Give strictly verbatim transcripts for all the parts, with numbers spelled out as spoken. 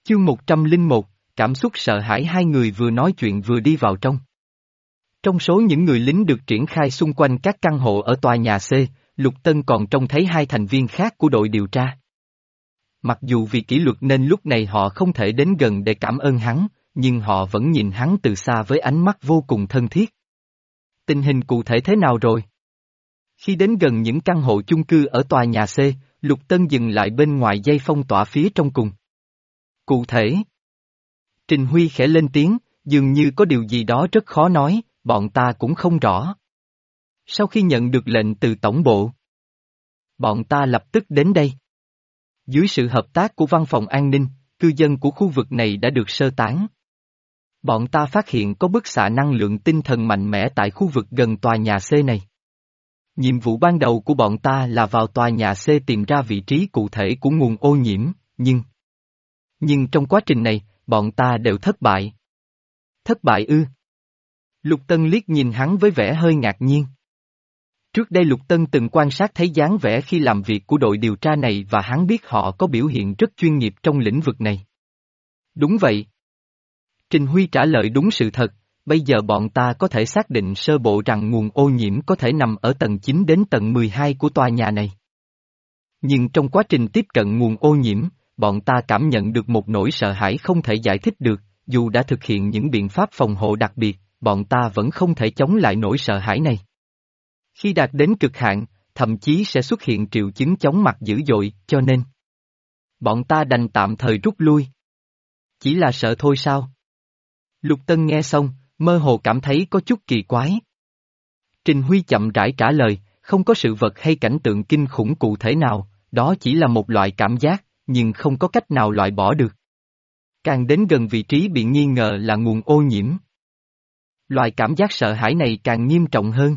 Chương một trăm lẻ một, cảm xúc sợ hãi. Hai người vừa nói chuyện vừa đi vào trong. Trong số những người lính được triển khai xung quanh các căn hộ ở tòa nhà C, Lục Tân còn trông thấy hai thành viên khác của đội điều tra. Mặc dù vì kỷ luật nên lúc này họ không thể đến gần để cảm ơn hắn, nhưng họ vẫn nhìn hắn từ xa với ánh mắt vô cùng thân thiết. Tình hình cụ thể thế nào rồi? Khi đến gần những căn hộ chung cư ở tòa nhà C, Lục Tân dừng lại bên ngoài dây phong tỏa phía trong cùng. Cụ thể, Trình Huy khẽ lên tiếng, dường như có điều gì đó rất khó nói, bọn ta cũng không rõ. Sau khi nhận được lệnh từ tổng bộ, bọn ta lập tức đến đây. Dưới sự hợp tác của văn phòng an ninh, cư dân của khu vực này đã được sơ tán. Bọn ta phát hiện có bức xạ năng lượng tinh thần mạnh mẽ tại khu vực gần tòa nhà C này. Nhiệm vụ ban đầu của bọn ta là vào tòa nhà C tìm ra vị trí cụ thể của nguồn ô nhiễm, nhưng... Nhưng trong quá trình này, bọn ta đều thất bại. Thất bại ư? Lục Tân liếc nhìn hắn với vẻ hơi ngạc nhiên. Trước đây Lục Tân từng quan sát thấy dáng vẻ khi làm việc của đội điều tra này và hắn biết họ có biểu hiện rất chuyên nghiệp trong lĩnh vực này. Đúng vậy. Trình Huy trả lời đúng sự thật, bây giờ bọn ta có thể xác định sơ bộ rằng nguồn ô nhiễm có thể nằm ở tầng chín đến tầng mười hai của tòa nhà này. Nhưng trong quá trình tiếp cận nguồn ô nhiễm, bọn ta cảm nhận được một nỗi sợ hãi không thể giải thích được, dù đã thực hiện những biện pháp phòng hộ đặc biệt, bọn ta vẫn không thể chống lại nỗi sợ hãi này. Khi đạt đến cực hạn, thậm chí sẽ xuất hiện triệu chứng chóng mặt dữ dội, cho nên bọn ta đành tạm thời rút lui. Chỉ là sợ thôi sao? Lục Tân nghe xong, mơ hồ cảm thấy có chút kỳ quái. Trình Huy chậm rãi trả lời, không có sự vật hay cảnh tượng kinh khủng cụ thể nào, đó chỉ là một loại cảm giác, nhưng không có cách nào loại bỏ được. Càng đến gần vị trí bị nghi ngờ là nguồn ô nhiễm, loại cảm giác sợ hãi này càng nghiêm trọng hơn.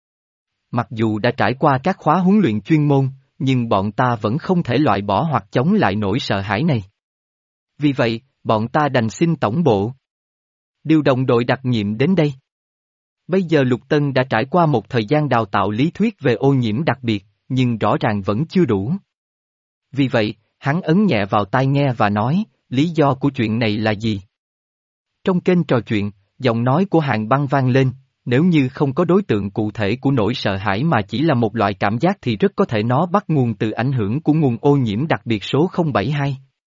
Mặc dù đã trải qua các khóa huấn luyện chuyên môn, nhưng bọn ta vẫn không thể loại bỏ hoặc chống lại nỗi sợ hãi này. Vì vậy, bọn ta đành xin tổng bộ điều động đội đặc nhiệm đến đây. Bây giờ Lục Tân đã trải qua một thời gian đào tạo lý thuyết về ô nhiễm đặc biệt, nhưng rõ ràng vẫn chưa đủ. Vì vậy, hắn ấn nhẹ vào tai nghe và nói, lý do của chuyện này là gì? Trong kênh trò chuyện, giọng nói của Hàn Băng vang lên, nếu như không có đối tượng cụ thể của nỗi sợ hãi mà chỉ là một loại cảm giác thì rất có thể nó bắt nguồn từ ảnh hưởng của nguồn ô nhiễm đặc biệt số không bảy hai.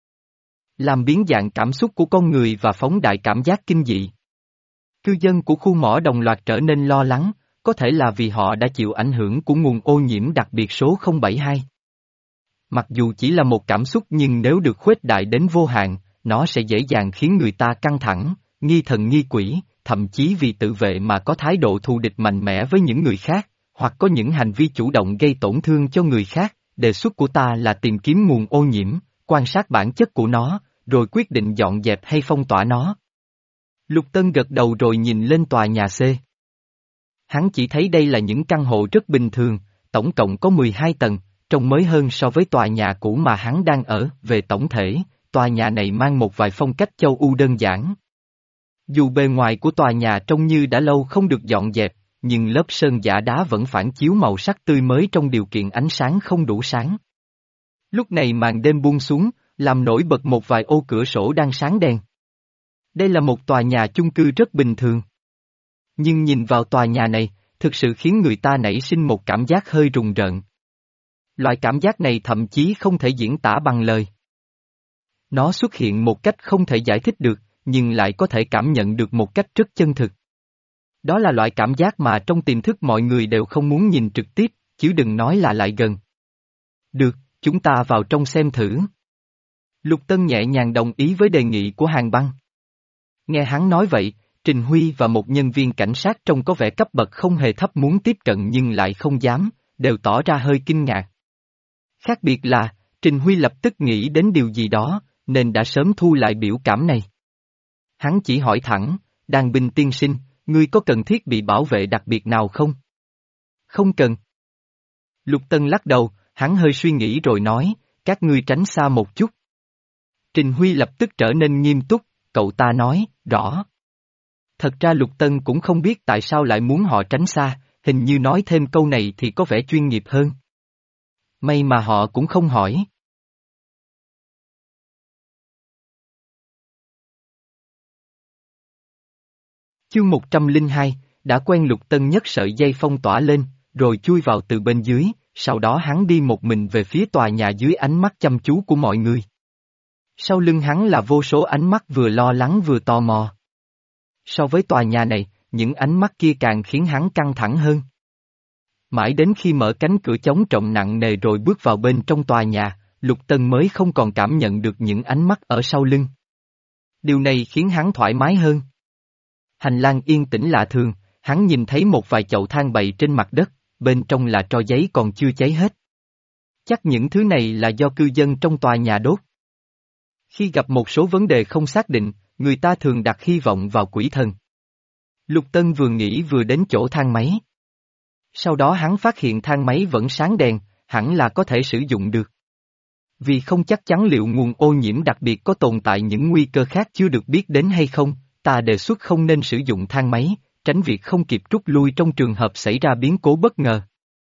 Làm biến dạng cảm xúc của con người và phóng đại cảm giác kinh dị. Cư dân của khu mỏ đồng loạt trở nên lo lắng, có thể là vì họ đã chịu ảnh hưởng của nguồn ô nhiễm đặc biệt số không bảy hai. Mặc dù chỉ là một cảm xúc nhưng nếu được khuếch đại đến vô hạn, nó sẽ dễ dàng khiến người ta căng thẳng, nghi thần nghi quỷ, thậm chí vì tự vệ mà có thái độ thù địch mạnh mẽ với những người khác, hoặc có những hành vi chủ động gây tổn thương cho người khác. Đề xuất của ta là tìm kiếm nguồn ô nhiễm, quan sát bản chất của nó, rồi quyết định dọn dẹp hay phong tỏa nó. Lục Tân gật đầu rồi nhìn lên tòa nhà C. Hắn chỉ thấy đây là những căn hộ rất bình thường, tổng cộng có mười hai tầng, trông mới hơn so với tòa nhà cũ mà hắn đang ở. Về tổng thể, tòa nhà này mang một vài phong cách châu Âu đơn giản. Dù bề ngoài của tòa nhà trông như đã lâu không được dọn dẹp, nhưng lớp sơn giả đá vẫn phản chiếu màu sắc tươi mới trong điều kiện ánh sáng không đủ sáng. Lúc này màn đêm buông xuống, làm nổi bật một vài ô cửa sổ đang sáng đèn. Đây là một tòa nhà chung cư rất bình thường. Nhưng nhìn vào tòa nhà này, thực sự khiến người ta nảy sinh một cảm giác hơi rùng rợn. Loại cảm giác này thậm chí không thể diễn tả bằng lời. Nó xuất hiện một cách không thể giải thích được, nhưng lại có thể cảm nhận được một cách rất chân thực. Đó là loại cảm giác mà trong tiềm thức mọi người đều không muốn nhìn trực tiếp, chứ đừng nói là lại gần. Được, chúng ta vào trong xem thử. Lục Tân nhẹ nhàng đồng ý với đề nghị của Hàn Băng. Nghe hắn nói vậy, Trình Huy và một nhân viên cảnh sát trông có vẻ cấp bậc không hề thấp muốn tiếp cận nhưng lại không dám, đều tỏ ra hơi kinh ngạc. Khác biệt là, Trình Huy lập tức nghĩ đến điều gì đó, nên đã sớm thu lại biểu cảm này. Hắn chỉ hỏi thẳng, Đàn Bình tiên sinh, ngươi có cần thiết bị bảo vệ đặc biệt nào không? Không cần. Lục Tân lắc đầu, hắn hơi suy nghĩ rồi nói, các ngươi tránh xa một chút. Trình Huy lập tức trở nên nghiêm túc, cậu ta nói, rõ. Thật ra Lục Tân cũng không biết tại sao lại muốn họ tránh xa, hình như nói thêm câu này thì có vẻ chuyên nghiệp hơn. May mà họ cũng không hỏi. Chương một trăm lẻ hai, đã quen Lục Tân nhất sợi dây phong tỏa lên, rồi chui vào từ bên dưới, sau đó hắn đi một mình về phía tòa nhà dưới ánh mắt chăm chú của mọi người. Sau lưng hắn là vô số ánh mắt vừa lo lắng vừa tò mò. So với tòa nhà này, những ánh mắt kia càng khiến hắn căng thẳng hơn. Mãi đến khi mở cánh cửa chống trọng nặng nề rồi bước vào bên trong tòa nhà, Lục Tân mới không còn cảm nhận được những ánh mắt ở sau lưng. Điều này khiến hắn thoải mái hơn. Hành lang yên tĩnh lạ thường, hắn nhìn thấy một vài chậu than bày trên mặt đất, bên trong là tro giấy còn chưa cháy hết. Chắc những thứ này là do cư dân trong tòa nhà đốt. Khi gặp một số vấn đề không xác định, người ta thường đặt hy vọng vào quỷ thần. Lục Tân vừa nghĩ vừa đến chỗ thang máy. Sau đó hắn phát hiện thang máy vẫn sáng đèn, hẳn là có thể sử dụng được. Vì không chắc chắn liệu nguồn ô nhiễm đặc biệt có tồn tại những nguy cơ khác chưa được biết đến hay không, ta đề xuất không nên sử dụng thang máy, tránh việc không kịp rút lui trong trường hợp xảy ra biến cố bất ngờ.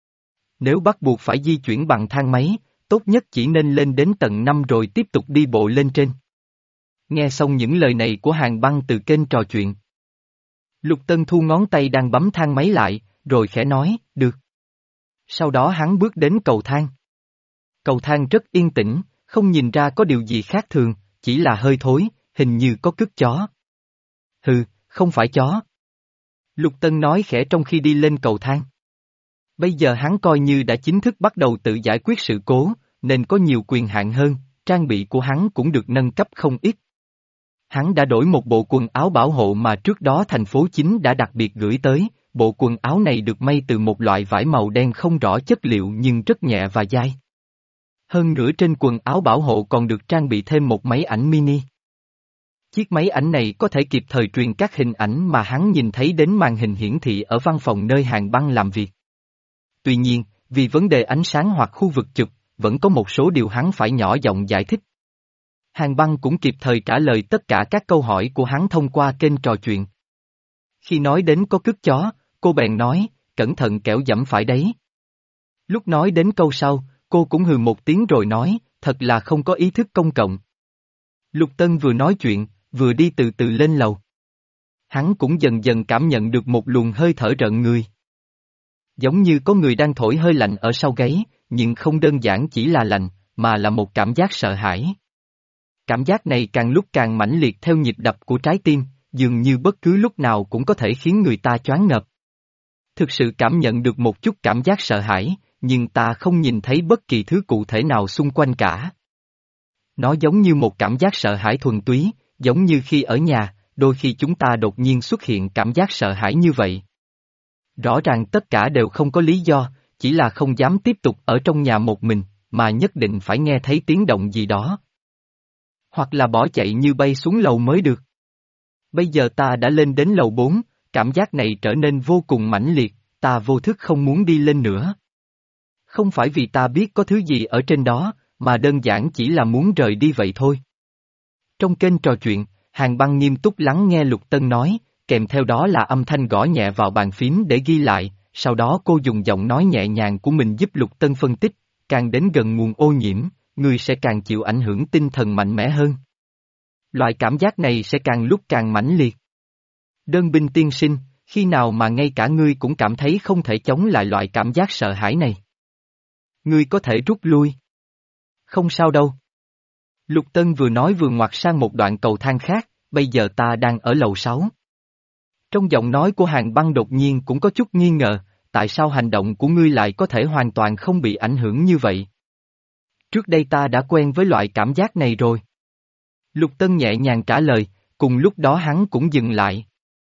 Nếu bắt buộc phải di chuyển bằng thang máy, tốt nhất chỉ nên lên đến tầng năm rồi tiếp tục đi bộ lên trên. Nghe xong những lời này của Hàn Băng từ kênh trò chuyện. Lục Tân thu ngón tay đang bấm thang máy lại, rồi khẽ nói, được. Sau đó hắn bước đến cầu thang. Cầu thang rất yên tĩnh, không nhìn ra có điều gì khác thường, chỉ là hơi thối, hình như có cứt chó. Hừ, không phải chó. Lục Tân nói khẽ trong khi đi lên cầu thang. Bây giờ hắn coi như đã chính thức bắt đầu tự giải quyết sự cố, nên có nhiều quyền hạn hơn, trang bị của hắn cũng được nâng cấp không ít. Hắn đã đổi một bộ quần áo bảo hộ mà trước đó thành phố chính đã đặc biệt gửi tới, bộ quần áo này được may từ một loại vải màu đen không rõ chất liệu nhưng rất nhẹ và dai. Hơn nữa trên quần áo bảo hộ còn được trang bị thêm một máy ảnh mini. Chiếc máy ảnh này có thể kịp thời truyền các hình ảnh mà hắn nhìn thấy đến màn hình hiển thị ở văn phòng nơi Hàn Băng làm việc. Tuy nhiên, vì vấn đề ánh sáng hoặc khu vực chụp, vẫn có một số điều hắn phải nhỏ giọng giải thích. Hàn Băng cũng kịp thời trả lời tất cả các câu hỏi của hắn thông qua kênh trò chuyện. Khi nói đến có cứt chó, cô bèn nói, cẩn thận kẻo giẫm phải đấy. Lúc nói đến câu sau, cô cũng hừ một tiếng rồi nói, thật là không có ý thức công cộng. Lục Tân vừa nói chuyện, vừa đi từ từ lên lầu. Hắn cũng dần dần cảm nhận được một luồng hơi thở rợn người. Giống như có người đang thổi hơi lạnh ở sau gáy, nhưng không đơn giản chỉ là lạnh, mà là một cảm giác sợ hãi. Cảm giác này càng lúc càng mãnh liệt theo nhịp đập của trái tim, dường như bất cứ lúc nào cũng có thể khiến người ta choáng ngợp. Thực sự cảm nhận được một chút cảm giác sợ hãi, nhưng ta không nhìn thấy bất kỳ thứ cụ thể nào xung quanh cả. Nó giống như một cảm giác sợ hãi thuần túy, giống như khi ở nhà, đôi khi chúng ta đột nhiên xuất hiện cảm giác sợ hãi như vậy. Rõ ràng tất cả đều không có lý do, chỉ là không dám tiếp tục ở trong nhà một mình, mà nhất định phải nghe thấy tiếng động gì đó. Hoặc là bỏ chạy như bay xuống lầu mới được. Bây giờ ta đã lên đến lầu bốn, cảm giác này trở nên vô cùng mãnh liệt, ta vô thức không muốn đi lên nữa. Không phải vì ta biết có thứ gì ở trên đó, mà đơn giản chỉ là muốn rời đi vậy thôi. Trong kênh trò chuyện, Hàn Băng nghiêm túc lắng nghe Lục Tân nói, kèm theo đó là âm thanh gõ nhẹ vào bàn phím để ghi lại, sau đó cô dùng giọng nói nhẹ nhàng của mình giúp Lục Tân phân tích, càng đến gần nguồn ô nhiễm, người sẽ càng chịu ảnh hưởng tinh thần mạnh mẽ hơn. Loại cảm giác này sẽ càng lúc càng mãnh liệt. Đơn binh tiên sinh, khi nào mà ngay cả ngươi cũng cảm thấy không thể chống lại loại cảm giác sợ hãi này? Ngươi có thể rút lui. Không sao đâu. Lục Tân vừa nói vừa ngoặt sang một đoạn cầu thang khác, bây giờ ta đang ở lầu sáu. Trong giọng nói của Hàn Băng đột nhiên cũng có chút nghi ngờ, tại sao hành động của ngươi lại có thể hoàn toàn không bị ảnh hưởng như vậy? Trước đây ta đã quen với loại cảm giác này rồi. Lục Tân nhẹ nhàng trả lời, cùng lúc đó hắn cũng dừng lại.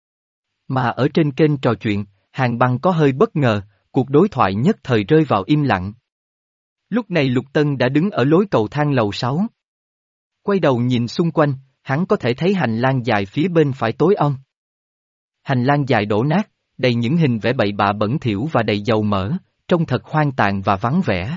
Mà ở trên kênh trò chuyện, Hàn Băng có hơi bất ngờ, cuộc đối thoại nhất thời rơi vào im lặng. Lúc này Lục Tân đã đứng ở lối cầu thang lầu sáu. Quay đầu nhìn xung quanh, hắn có thể thấy hành lang dài phía bên phải tối om. Hành lang dài đổ nát, đầy những hình vẽ bậy bạ bẩn thỉu và đầy dầu mỡ, trông thật hoang tàn và vắng vẻ.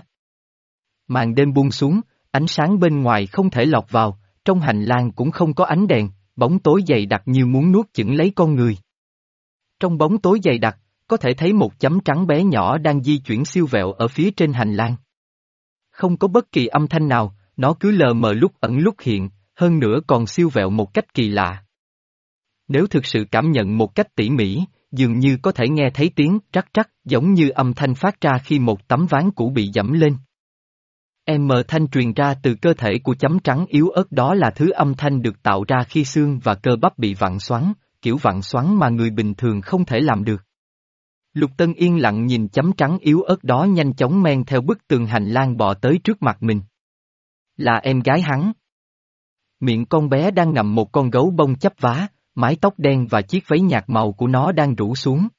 Màn đêm buông xuống, ánh sáng bên ngoài không thể lọt vào, trong hành lang cũng không có ánh đèn, bóng tối dày đặc như muốn nuốt chửng lấy con người. Trong bóng tối dày đặc, có thể thấy một chấm trắng bé nhỏ đang di chuyển siêu vẹo ở phía trên hành lang. Không có bất kỳ âm thanh nào, nó cứ lờ mờ lúc ẩn lúc hiện, hơn nữa còn siêu vẹo một cách kỳ lạ. Nếu thực sự cảm nhận một cách tỉ mỉ, dường như có thể nghe thấy tiếng trắc trắc giống như âm thanh phát ra khi một tấm ván cũ bị dẫm lên. M thanh truyền ra từ cơ thể của chấm trắng yếu ớt, đó là thứ âm thanh được tạo ra khi xương và cơ bắp bị vặn xoắn, kiểu vặn xoắn mà người bình thường không thể làm được. Lục Tân yên lặng nhìn chấm trắng yếu ớt đó nhanh chóng men theo bức tường hành lang bò tới trước mặt mình. Là em gái hắn. Miệng con bé đang ngậm một con gấu bông chắp vá, mái tóc đen và chiếc váy nhạt màu của nó đang rủ xuống.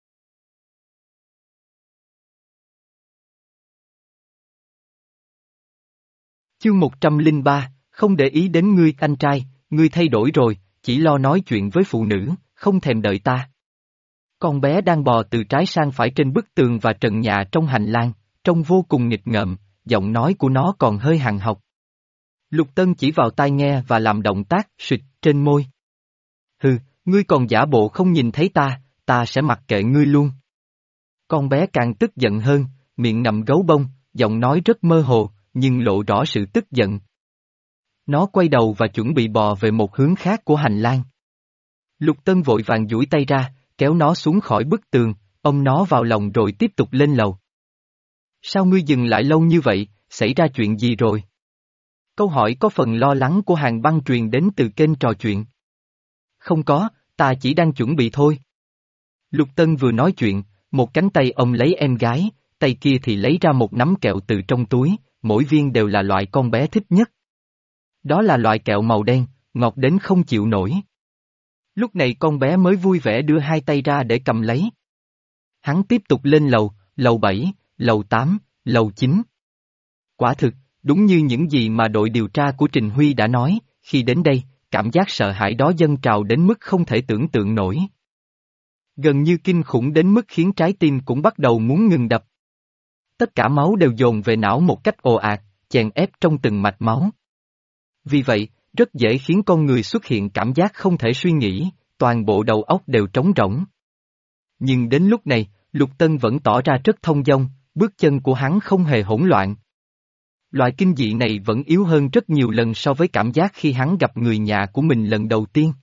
Chương một trăm lẻ ba, không để ý đến ngươi anh trai, ngươi thay đổi rồi, chỉ lo nói chuyện với phụ nữ, không thèm đợi ta. Con bé đang bò từ trái sang phải trên bức tường và trần nhà trong hành lang, trông vô cùng nghịch ngợm, giọng nói của nó còn hơi hằn học. Lục Tân chỉ vào tai nghe và làm động tác suyệt trên môi. Hừ, ngươi còn giả bộ không nhìn thấy ta, ta sẽ mặc kệ ngươi luôn. Con bé càng tức giận hơn, miệng ngậm gấu bông, giọng nói rất mơ hồ, nhưng lộ rõ sự tức giận. Nó quay đầu và chuẩn bị bò về một hướng khác của hành lang. Lục Tân vội vàng duỗi tay ra, kéo nó xuống khỏi bức tường, ôm nó vào lòng rồi tiếp tục lên lầu. Sao ngươi dừng lại lâu như vậy, xảy ra chuyện gì rồi? Câu hỏi có phần lo lắng của Hàn Băng truyền đến từ kênh trò chuyện. Không có, ta chỉ đang chuẩn bị thôi. Lục Tân vừa nói chuyện, một cánh tay ông lấy em gái, tay kia thì lấy ra một nắm kẹo từ trong túi, mỗi viên đều là loại con bé thích nhất. Đó là loại kẹo màu đen, ngọt đến không chịu nổi. Lúc này con bé mới vui vẻ đưa hai tay ra để cầm lấy. Hắn tiếp tục lên lầu, lầu bảy, lầu tám, lầu chín. Quả thực, đúng như những gì mà đội điều tra của Trình Huy đã nói, khi đến đây, cảm giác sợ hãi đó dâng trào đến mức không thể tưởng tượng nổi. Gần như kinh khủng đến mức khiến trái tim cũng bắt đầu muốn ngừng đập. Tất cả máu đều dồn về não một cách ồ ạt, chèn ép trong từng mạch máu. Vì vậy, rất dễ khiến con người xuất hiện cảm giác không thể suy nghĩ, toàn bộ đầu óc đều trống rỗng. Nhưng đến lúc này, Lục Tân vẫn tỏ ra rất thông dong, bước chân của hắn không hề hỗn loạn. Loại kinh dị này vẫn yếu hơn rất nhiều lần so với cảm giác khi hắn gặp người nhà của mình lần đầu tiên.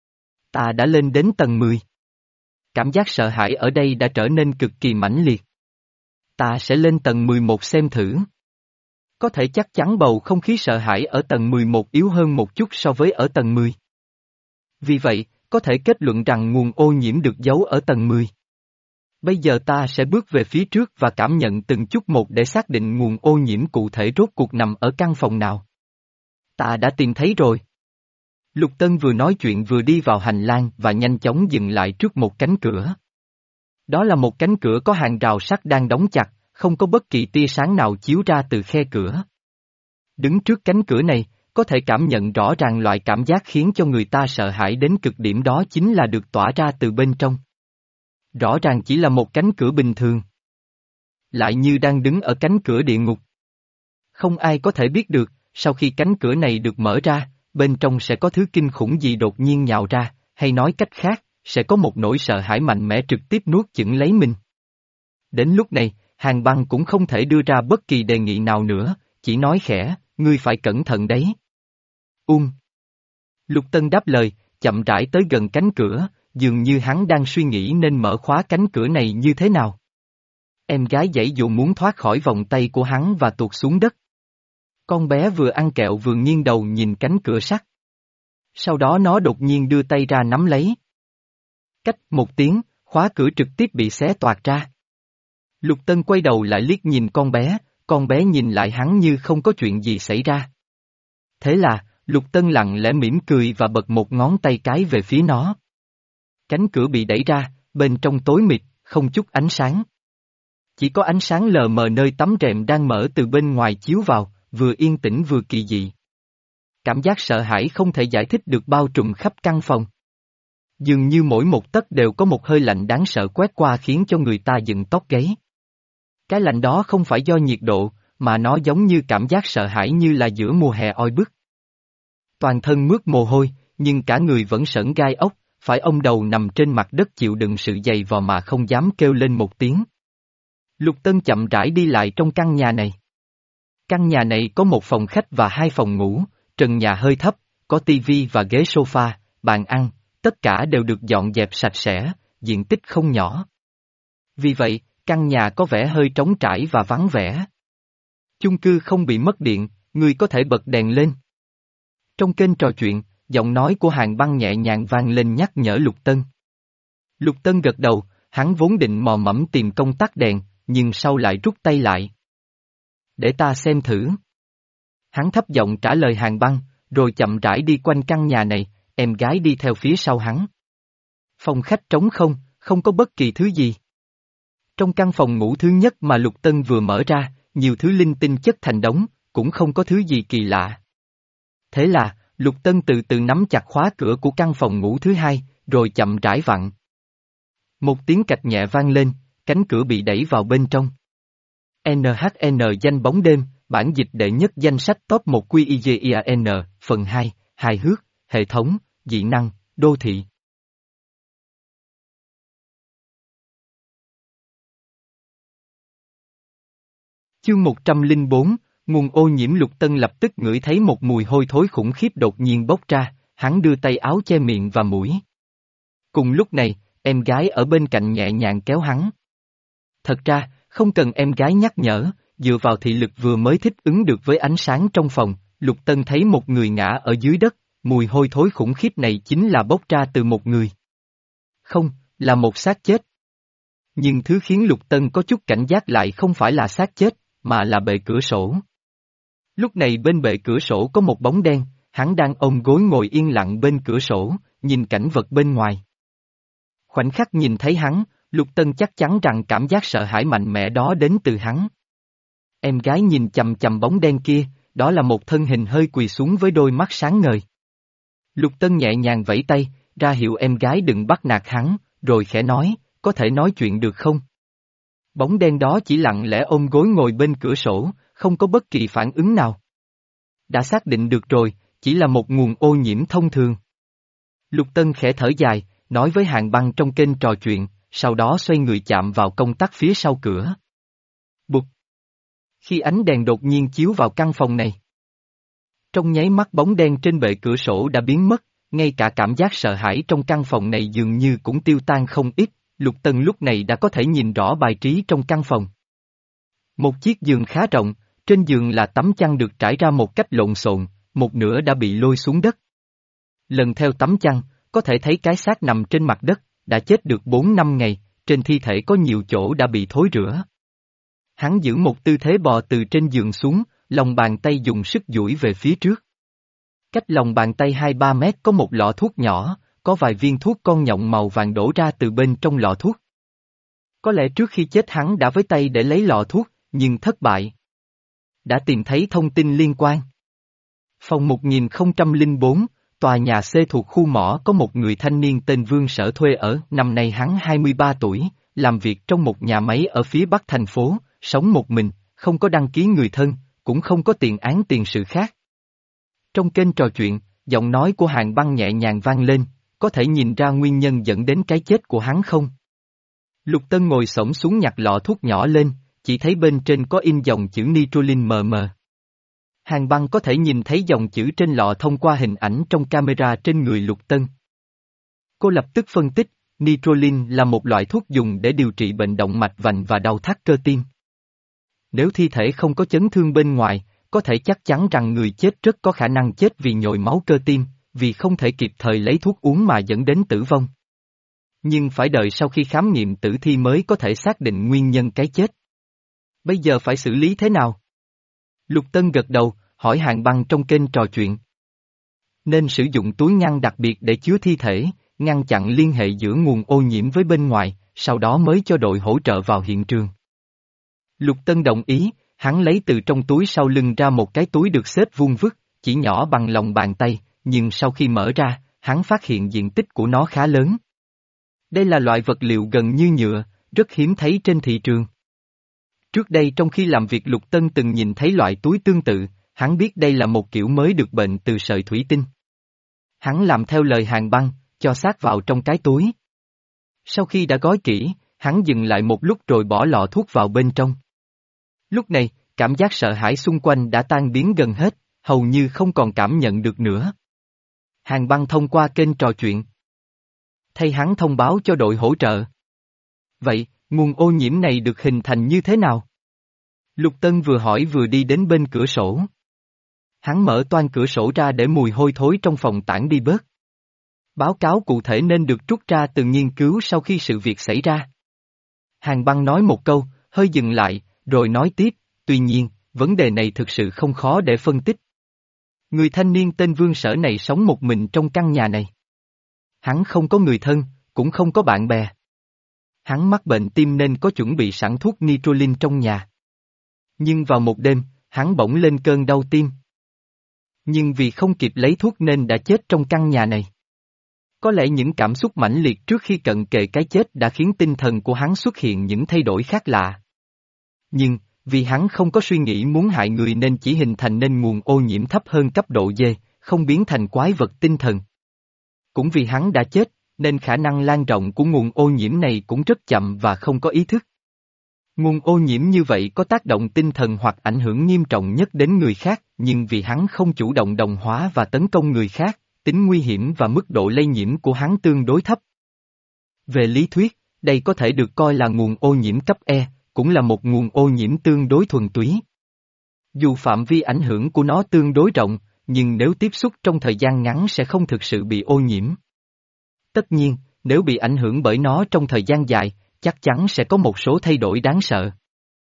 Ta đã lên đến tầng mười. Cảm giác sợ hãi ở đây đã trở nên cực kỳ mãnh liệt. Ta sẽ lên tầng mười một xem thử. Có thể chắc chắn bầu không khí sợ hãi ở tầng mười một yếu hơn một chút so với ở tầng mười. Vì vậy, có thể kết luận rằng nguồn ô nhiễm được giấu ở tầng mười. Bây giờ ta sẽ bước về phía trước và cảm nhận từng chút một để xác định nguồn ô nhiễm cụ thể rốt cuộc nằm ở căn phòng nào. Ta đã tìm thấy rồi. Lục Tân vừa nói chuyện vừa đi vào hành lang và nhanh chóng dừng lại trước một cánh cửa. Đó là một cánh cửa có hàng rào sắt đang đóng chặt, không có bất kỳ tia sáng nào chiếu ra từ khe cửa. Đứng trước cánh cửa này, có thể cảm nhận rõ ràng loại cảm giác khiến cho người ta sợ hãi đến cực điểm đó chính là được tỏa ra từ bên trong. Rõ ràng chỉ là một cánh cửa bình thường. Lại như đang đứng ở cánh cửa địa ngục. Không ai có thể biết được, sau khi cánh cửa này được mở ra, bên trong sẽ có thứ kinh khủng gì đột nhiên nhào ra, hay nói cách khác, sẽ có một nỗi sợ hãi mạnh mẽ trực tiếp nuốt chửng lấy mình. Đến lúc này, Hàn Băng cũng không thể đưa ra bất kỳ đề nghị nào nữa, chỉ nói khẽ, ngươi phải cẩn thận đấy. Ung. Lục Tân đáp lời, chậm rãi tới gần cánh cửa, dường như hắn đang suy nghĩ nên mở khóa cánh cửa này như thế nào. Em gái giãy dụ muốn thoát khỏi vòng tay của hắn và tuột xuống đất. Con bé vừa ăn kẹo vừa nghiêng đầu nhìn cánh cửa sắt. Sau đó nó đột nhiên đưa tay ra nắm lấy. Cách một tiếng, khóa cửa trực tiếp bị xé toạc ra. Lục Tân quay đầu lại liếc nhìn con bé, con bé nhìn lại hắn như không có chuyện gì xảy ra. Thế là, Lục Tân lặng lẽ mỉm cười và bật một ngón tay cái về phía nó. Cánh cửa bị đẩy ra, bên trong tối mịt, không chút ánh sáng. Chỉ có ánh sáng lờ mờ nơi tấm rèm đang mở từ bên ngoài chiếu vào, vừa yên tĩnh vừa kỳ dị. Cảm giác sợ hãi không thể giải thích được bao trùm khắp căn phòng. Dường như mỗi một tấc đều có một hơi lạnh đáng sợ quét qua khiến cho người ta dựng tóc gáy. Cái lạnh đó không phải do nhiệt độ, mà nó giống như cảm giác sợ hãi như là giữa mùa hè oi bức. Toàn thân mướt mồ hôi, nhưng cả người vẫn sởn gai ốc, phải ông đầu nằm trên mặt đất chịu đựng sự dày vò mà không dám kêu lên một tiếng. Lục Tân chậm rãi đi lại trong căn nhà này. Căn nhà này có một phòng khách và hai phòng ngủ, trần nhà hơi thấp, có tivi và ghế sofa, bàn ăn, tất cả đều được dọn dẹp sạch sẽ, diện tích không nhỏ. Vì vậy, căn nhà có vẻ hơi trống trải và vắng vẻ. Chung cư không bị mất điện, người có thể bật đèn lên. Trong kênh trò chuyện, giọng nói của Hàn Băng nhẹ nhàng vang lên nhắc nhở Lục Tân. Lục Tân gật đầu, hắn vốn định mò mẫm tìm công tắc đèn, nhưng sau lại rút tay lại. Để ta xem thử. Hắn thấp giọng trả lời Hàn Băng, rồi chậm rãi đi quanh căn nhà này, em gái đi theo phía sau hắn. Phòng khách trống không, không có bất kỳ thứ gì. Trong căn phòng ngủ thứ nhất mà Lục Tân vừa mở ra, nhiều thứ linh tinh chất thành đống, cũng không có thứ gì kỳ lạ. Thế là, Lục Tân từ từ nắm chặt khóa cửa của căn phòng ngủ thứ hai, rồi chậm rãi vặn. Một tiếng cạch nhẹ vang lên, cánh cửa bị đẩy vào bên trong. en hát en danh bóng đêm, bản dịch đệ nhất danh sách top một QIGIAN, phần hai, hài hước, hệ thống, dị năng, đô thị. Chương một trăm lẻ bốn, nguồn ô nhiễm. Lục Tân lập tức ngửi thấy một mùi hôi thối khủng khiếp đột nhiên bốc ra, hắn đưa tay áo che miệng và mũi. Cùng lúc này, em gái ở bên cạnh nhẹ nhàng kéo hắn. Thật ra, không cần em gái nhắc nhở, dựa vào thị lực vừa mới thích ứng được với ánh sáng trong phòng, Lục Tân thấy một người ngã ở dưới đất, mùi hôi thối khủng khiếp này chính là bốc ra từ một người. Không, là một xác chết. Nhưng thứ khiến Lục Tân có chút cảnh giác lại không phải là xác chết, mà là bệ cửa sổ. Lúc này bên bệ cửa sổ có một bóng đen, hắn đang ôm gối ngồi yên lặng bên cửa sổ, nhìn cảnh vật bên ngoài. Khoảnh khắc nhìn thấy hắn, Lục Tân chắc chắn rằng cảm giác sợ hãi mạnh mẽ đó đến từ hắn. Em gái nhìn chằm chằm bóng đen kia, đó là một thân hình hơi quỳ xuống với đôi mắt sáng ngời. Lục Tân nhẹ nhàng vẫy tay, ra hiệu em gái đừng bắt nạt hắn, rồi khẽ nói, có thể nói chuyện được không? Bóng đen đó chỉ lặng lẽ ôm gối ngồi bên cửa sổ, không có bất kỳ phản ứng nào. Đã xác định được rồi, chỉ là một nguồn ô nhiễm thông thường. Lục Tân khẽ thở dài, nói với Hàn Băng trong kênh trò chuyện, sau đó xoay người chạm vào công tắc phía sau cửa. Bụp! Khi ánh đèn đột nhiên chiếu vào căn phòng này. Trong nháy mắt bóng đen trên bệ cửa sổ đã biến mất, ngay cả cảm giác sợ hãi trong căn phòng này dường như cũng tiêu tan không ít, Lục Tân lúc này đã có thể nhìn rõ bài trí trong căn phòng. Một chiếc giường khá rộng, trên giường là tấm chăn được trải ra một cách lộn xộn, một nửa đã bị lôi xuống đất. Lần theo tấm chăn, có thể thấy cái xác nằm trên mặt đất, đã chết được bốn năm ngày, trên thi thể có nhiều chỗ đã bị thối rữa. Hắn giữ một tư thế bò từ trên giường xuống, lòng bàn tay dùng sức duỗi về phía trước. Cách lòng bàn tay hai ba mét có một lọ thuốc nhỏ, có vài viên thuốc con nhộng màu vàng đổ ra từ bên trong lọ thuốc. Có lẽ trước khi chết hắn đã với tay để lấy lọ thuốc, nhưng thất bại. Đã tìm thấy thông tin liên quan. Phòng một nghìn không trăm lẻ bốn, tòa nhà C thuộc khu mỏ có một người thanh niên tên Vương Sở thuê ở, năm nay hắn hai mươi ba tuổi, làm việc trong một nhà máy ở phía bắc thành phố, sống một mình, không có đăng ký người thân, cũng không có tiền án tiền sự khác. Trong kênh trò chuyện, giọng nói của Hàn Băng nhẹ nhàng vang lên, có thể nhìn ra nguyên nhân dẫn đến cái chết của hắn không? Lục Tân ngồi xổm xuống nhặt lọ thuốc nhỏ lên, chỉ thấy bên trên có in dòng chữ Nitrolin mờ mờ. Hàn Băng có thể nhìn thấy dòng chữ trên lọ thông qua hình ảnh trong camera trên người Lục Tân. Cô lập tức phân tích, Nitrolin là một loại thuốc dùng để điều trị bệnh động mạch vành và đau thắt cơ tim. Nếu thi thể không có chấn thương bên ngoài, có thể chắc chắn rằng người chết rất có khả năng chết vì nhồi máu cơ tim, vì không thể kịp thời lấy thuốc uống mà dẫn đến tử vong. Nhưng phải đợi sau khi khám nghiệm tử thi mới có thể xác định nguyên nhân cái chết. Bây giờ phải xử lý thế nào? Lục Tân gật đầu, hỏi Hàn Băng trong kênh trò chuyện. Nên sử dụng túi ngăn đặc biệt để chứa thi thể, ngăn chặn liên hệ giữa nguồn ô nhiễm với bên ngoài, sau đó mới cho đội hỗ trợ vào hiện trường. Lục Tân đồng ý, hắn lấy từ trong túi sau lưng ra một cái túi được xếp vuông vức, chỉ nhỏ bằng lòng bàn tay, nhưng sau khi mở ra, hắn phát hiện diện tích của nó khá lớn. Đây là loại vật liệu gần như nhựa, rất hiếm thấy trên thị trường. Trước đây trong khi làm việc Lục Tân từng nhìn thấy loại túi tương tự, hắn biết đây là một kiểu mới được bệnh từ sợi thủy tinh. Hắn làm theo lời Hàn Băng, cho xác vào trong cái túi. Sau khi đã gói kỹ, hắn dừng lại một lúc rồi bỏ lọ thuốc vào bên trong. Lúc này, cảm giác sợ hãi xung quanh đã tan biến gần hết, hầu như không còn cảm nhận được nữa. Hàn Băng thông qua kênh trò chuyện. thay hắn thông báo cho đội hỗ trợ. Vậy, nguồn ô nhiễm này được hình thành như thế nào? Lục Tân vừa hỏi vừa đi đến bên cửa sổ. Hắn mở toang cửa sổ ra để mùi hôi thối trong phòng tản đi bớt. Báo cáo cụ thể nên được rút ra từ nghiên cứu sau khi sự việc xảy ra. Hàn Băng nói một câu, hơi dừng lại, rồi nói tiếp, tuy nhiên, vấn đề này thực sự không khó để phân tích. Người thanh niên tên Vương Sở này sống một mình trong căn nhà này. Hắn không có người thân, cũng không có bạn bè. Hắn mắc bệnh tim nên có chuẩn bị sẵn thuốc Nitrolin trong nhà. Nhưng vào một đêm, hắn bỗng lên cơn đau tim. Nhưng vì không kịp lấy thuốc nên đã chết trong căn nhà này. Có lẽ những cảm xúc mãnh liệt trước khi cận kề cái chết đã khiến tinh thần của hắn xuất hiện những thay đổi khác lạ. Nhưng, vì hắn không có suy nghĩ muốn hại người nên chỉ hình thành nên nguồn ô nhiễm thấp hơn cấp độ D, không biến thành quái vật tinh thần. Cũng vì hắn đã chết, nên khả năng lan rộng của nguồn ô nhiễm này cũng rất chậm và không có ý thức. Nguồn ô nhiễm như vậy có tác động tinh thần hoặc ảnh hưởng nghiêm trọng nhất đến người khác, nhưng vì hắn không chủ động đồng hóa và tấn công người khác, tính nguy hiểm và mức độ lây nhiễm của hắn tương đối thấp. Về lý thuyết, đây có thể được coi là nguồn ô nhiễm cấp E, cũng là một nguồn ô nhiễm tương đối thuần túy. Dù phạm vi ảnh hưởng của nó tương đối rộng, nhưng nếu tiếp xúc trong thời gian ngắn sẽ không thực sự bị ô nhiễm. Tất nhiên, nếu bị ảnh hưởng bởi nó trong thời gian dài, chắc chắn sẽ có một số thay đổi đáng sợ.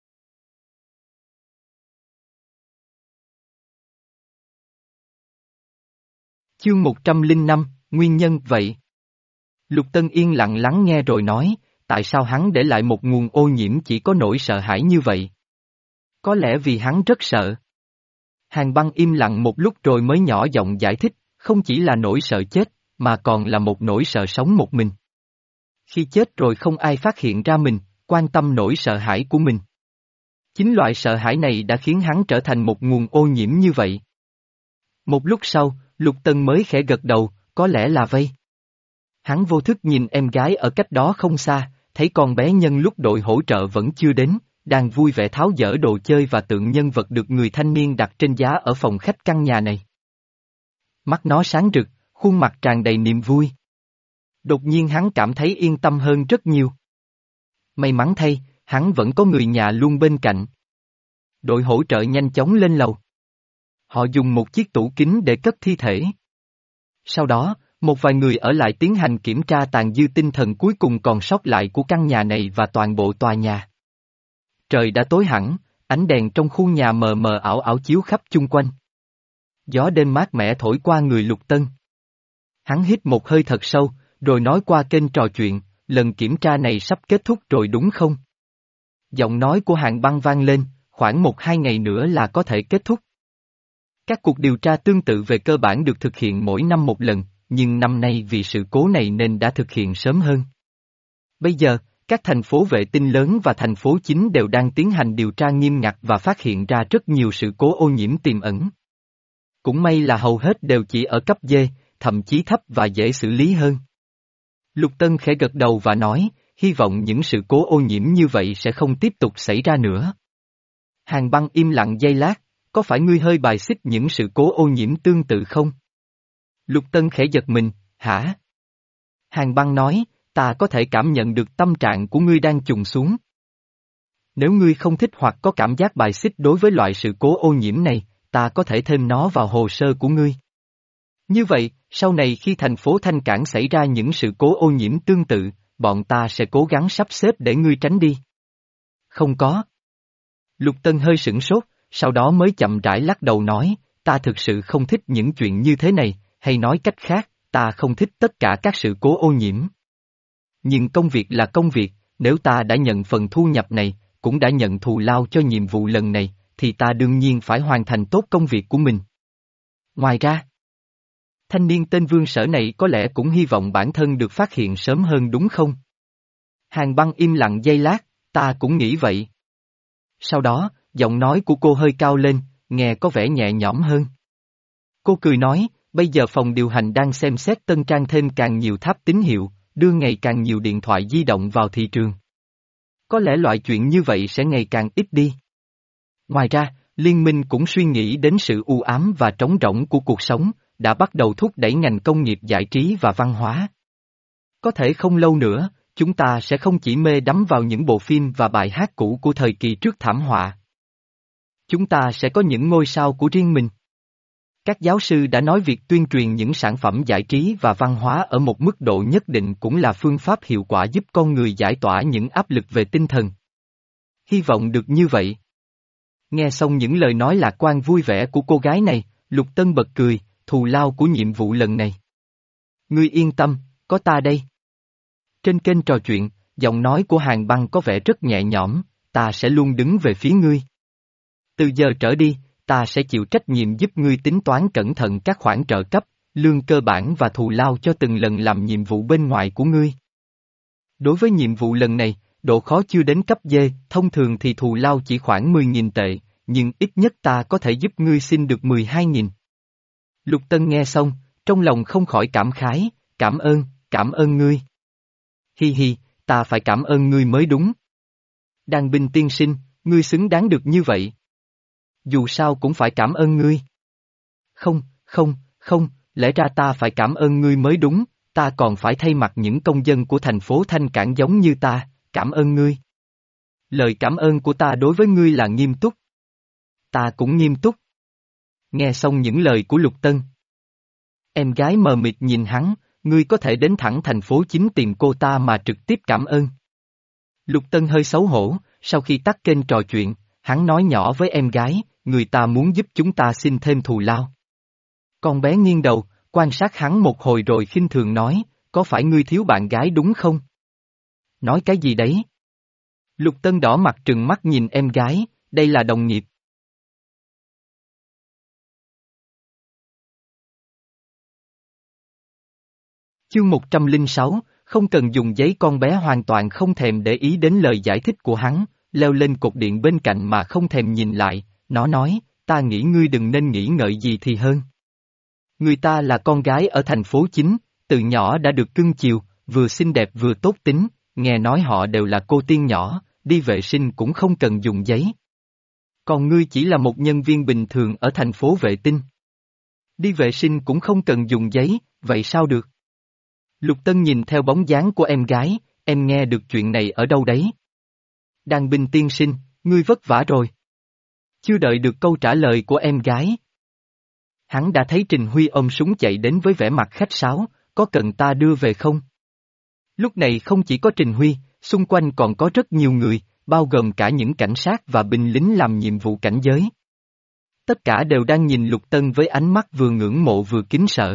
Chương một trăm lẻ năm, Nguyên nhân vậy. Lục Tân yên lặng lắng nghe rồi nói, tại sao hắn để lại một nguồn ô nhiễm chỉ có nỗi sợ hãi như vậy? Có lẽ vì hắn rất sợ. Hàn Băng im lặng một lúc rồi mới nhỏ giọng giải thích, không chỉ là nỗi sợ chết, mà còn là một nỗi sợ sống một mình. Khi chết rồi không ai phát hiện ra mình, quan tâm nỗi sợ hãi của mình. Chính loại sợ hãi này đã khiến hắn trở thành một nguồn ô nhiễm như vậy. Một lúc sau, Lục Tân mới khẽ gật đầu, có lẽ là vây. Hắn vô thức nhìn em gái ở cách đó không xa, thấy con bé nhân lúc đội hỗ trợ vẫn chưa đến, đang vui vẻ tháo dỡ đồ chơi và tượng nhân vật được người thanh niên đặt trên giá ở phòng khách căn nhà này. Mắt nó sáng rực, khuôn mặt tràn đầy niềm vui. Đột nhiên hắn cảm thấy yên tâm hơn rất nhiều. May mắn thay, hắn vẫn có người nhà luôn bên cạnh. Đội hỗ trợ nhanh chóng lên lầu. Họ dùng một chiếc tủ kính để cất thi thể. Sau đó, một vài người ở lại tiến hành kiểm tra tàn dư tinh thần cuối cùng còn sót lại của căn nhà này và toàn bộ tòa nhà. Trời đã tối hẳn, ánh đèn trong khu nhà mờ mờ ảo ảo chiếu khắp chung quanh. Gió đêm mát mẻ thổi qua người Lục Tân. Hắn hít một hơi thật sâu, rồi nói qua kênh trò chuyện, lần kiểm tra này sắp kết thúc rồi đúng không? Giọng nói của Hàn Băng vang lên, khoảng một hai ngày nữa là có thể kết thúc. Các cuộc điều tra tương tự về cơ bản được thực hiện mỗi năm một lần, nhưng năm nay vì sự cố này nên đã thực hiện sớm hơn. Bây giờ, các thành phố vệ tinh lớn và thành phố chính đều đang tiến hành điều tra nghiêm ngặt và phát hiện ra rất nhiều sự cố ô nhiễm tiềm ẩn. Cũng may là hầu hết đều chỉ ở cấp D, thậm chí thấp và dễ xử lý hơn. Lục Tân khẽ gật đầu và nói, hy vọng những sự cố ô nhiễm như vậy sẽ không tiếp tục xảy ra nữa. Hàn Băng im lặng giây lát, có phải ngươi hơi bài xích những sự cố ô nhiễm tương tự không? Lục Tân khẽ giật mình, hả? Hàn Băng nói, ta có thể cảm nhận được tâm trạng của ngươi đang trùng xuống. Nếu ngươi không thích hoặc có cảm giác bài xích đối với loại sự cố ô nhiễm này, ta có thể thêm nó vào hồ sơ của ngươi. Như vậy, sau này khi thành phố Thanh Cảng xảy ra những sự cố ô nhiễm tương tự, bọn ta sẽ cố gắng sắp xếp để ngươi tránh đi. Không có. Lục Tân hơi sửng sốt, sau đó mới chậm rãi lắc đầu nói, ta thực sự không thích những chuyện như thế này, hay nói cách khác, ta không thích tất cả các sự cố ô nhiễm. Nhưng công việc là công việc, nếu ta đã nhận phần thu nhập này, cũng đã nhận thù lao cho nhiệm vụ lần này, thì ta đương nhiên phải hoàn thành tốt công việc của mình. Ngoài ra, thanh niên tên Vương Sở này có lẽ cũng hy vọng bản thân được phát hiện sớm hơn đúng không? Hàn Băng im lặng giây lát, ta cũng nghĩ vậy. Sau đó, giọng nói của cô hơi cao lên, nghe có vẻ nhẹ nhõm hơn. Cô cười nói, bây giờ phòng điều hành đang xem xét tân trang thêm càng nhiều tháp tín hiệu, đưa ngày càng nhiều điện thoại di động vào thị trường. Có lẽ loại chuyện như vậy sẽ ngày càng ít đi. Ngoài ra, liên minh cũng suy nghĩ đến sự u ám và trống rỗng của cuộc sống, đã bắt đầu thúc đẩy ngành công nghiệp giải trí và văn hóa. Có thể không lâu nữa, chúng ta sẽ không chỉ mê đắm vào những bộ phim và bài hát cũ của thời kỳ trước thảm họa. Chúng ta sẽ có những ngôi sao của riêng mình. Các giáo sư đã nói việc tuyên truyền những sản phẩm giải trí và văn hóa ở một mức độ nhất định cũng là phương pháp hiệu quả giúp con người giải tỏa những áp lực về tinh thần. Hy vọng được như vậy. Nghe xong những lời nói lạc quan vui vẻ của cô gái này, Lục Tân bật cười, thù lao của nhiệm vụ lần này. Ngươi yên tâm, có ta đây. Trên kênh trò chuyện, giọng nói của Hàn Băng có vẻ rất nhẹ nhõm, ta sẽ luôn đứng về phía ngươi. Từ giờ trở đi, ta sẽ chịu trách nhiệm giúp ngươi tính toán cẩn thận các khoản trợ cấp, lương cơ bản và thù lao cho từng lần làm nhiệm vụ bên ngoài của ngươi. Đối với nhiệm vụ lần này, độ khó chưa đến cấp D, thông thường thì thù lao chỉ khoảng mười nghìn tệ, nhưng ít nhất ta có thể giúp ngươi xin được mười hai nghìn. Lục Tân nghe xong, trong lòng không khỏi cảm khái, cảm ơn, cảm ơn ngươi. Hi hi, ta phải cảm ơn ngươi mới đúng. Đàn binh tiên sinh, ngươi xứng đáng được như vậy. Dù sao cũng phải cảm ơn ngươi. Không, không, không, lẽ ra ta phải cảm ơn ngươi mới đúng, ta còn phải thay mặt những công dân của thành phố Thanh Cảng giống như ta, cảm ơn ngươi. Lời cảm ơn của ta đối với ngươi là nghiêm túc. Ta cũng nghiêm túc. Nghe xong những lời của Lục Tân. Em gái mờ mịt nhìn hắn, ngươi có thể đến thẳng thành phố chính tìm cô ta mà trực tiếp cảm ơn. Lục Tân hơi xấu hổ, sau khi tắt kênh trò chuyện, hắn nói nhỏ với em gái, người ta muốn giúp chúng ta xin thêm thù lao. Con bé nghiêng đầu, quan sát hắn một hồi rồi khinh thường nói, có phải ngươi thiếu bạn gái đúng không? Nói cái gì đấy? Lục Tân đỏ mặt trừng mắt nhìn em gái, đây là đồng nghiệp. Chương một trăm lẻ sáu, không cần dùng giấy. Con bé hoàn toàn không thèm để ý đến lời giải thích của hắn, leo lên cột điện bên cạnh mà không thèm nhìn lại, nó nói, ta nghĩ ngươi đừng nên nghĩ ngợi gì thì hơn. Người ta là con gái ở thành phố chính, từ nhỏ đã được cưng chiều, vừa xinh đẹp vừa tốt tính, nghe nói họ đều là cô tiên nhỏ, đi vệ sinh cũng không cần dùng giấy. Còn ngươi chỉ là một nhân viên bình thường ở thành phố vệ tinh. Đi vệ sinh cũng không cần dùng giấy, vậy sao được? Lục Tân nhìn theo bóng dáng của em gái, em nghe được chuyện này ở đâu đấy? Đàn binh tiên sinh, ngươi vất vả rồi. Chưa đợi được câu trả lời của em gái. Hắn đã thấy Trình Huy ôm súng chạy đến với vẻ mặt khách sáo, có cần ta đưa về không? Lúc này không chỉ có Trình Huy, xung quanh còn có rất nhiều người, bao gồm cả những cảnh sát và binh lính làm nhiệm vụ cảnh giới. Tất cả đều đang nhìn Lục Tân với ánh mắt vừa ngưỡng mộ vừa kính sợ.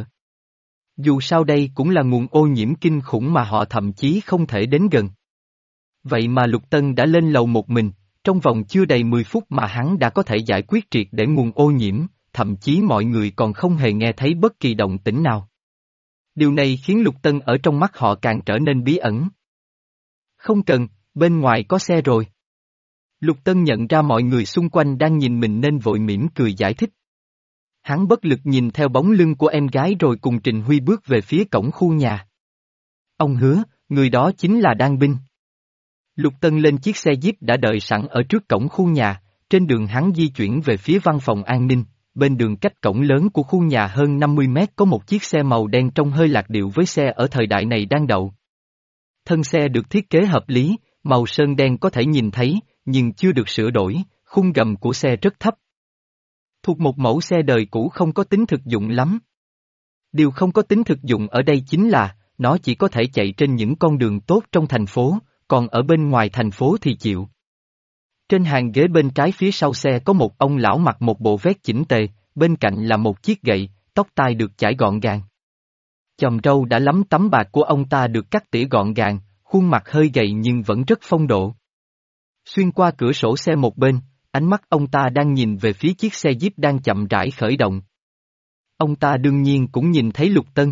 Dù sao đây cũng là nguồn ô nhiễm kinh khủng mà họ thậm chí không thể đến gần. Vậy mà Lục Tân đã lên lầu một mình, trong vòng chưa đầy mười phút mà hắn đã có thể giải quyết triệt để nguồn ô nhiễm, thậm chí mọi người còn không hề nghe thấy bất kỳ động tĩnh nào. Điều này khiến Lục Tân ở trong mắt họ càng trở nên bí ẩn. Không cần, bên ngoài có xe rồi. Lục Tân nhận ra mọi người xung quanh đang nhìn mình nên vội mỉm cười giải thích. Hắn bất lực nhìn theo bóng lưng của em gái rồi cùng Trình Huy bước về phía cổng khu nhà. Ông hứa, người đó chính là Đan Binh. Lục Tân lên chiếc xe Jeep đã đợi sẵn ở trước cổng khu nhà, trên đường hắn di chuyển về phía văn phòng an ninh, bên đường cách cổng lớn của khu nhà hơn năm mươi mét có một chiếc xe màu đen trông hơi lạc điệu với xe ở thời đại này đang đậu. Thân xe được thiết kế hợp lý, màu sơn đen có thể nhìn thấy, nhưng chưa được sửa đổi, khung gầm của xe rất thấp. Thuộc một mẫu xe đời cũ không có tính thực dụng lắm. Điều không có tính thực dụng ở đây chính là, nó chỉ có thể chạy trên những con đường tốt trong thành phố, còn ở bên ngoài thành phố thì chịu. Trên hàng ghế bên trái phía sau xe có một ông lão mặc một bộ vest chỉnh tề, bên cạnh là một chiếc gậy, tóc tai được chải gọn gàng. Chòm râu đã lắm tấm bạc của ông ta được cắt tỉa gọn gàng, khuôn mặt hơi gầy nhưng vẫn rất phong độ. Xuyên qua cửa sổ xe một bên, ánh mắt ông ta đang nhìn về phía chiếc xe Jeep đang chậm rãi khởi động. Ông ta đương nhiên cũng nhìn thấy Lục Tân.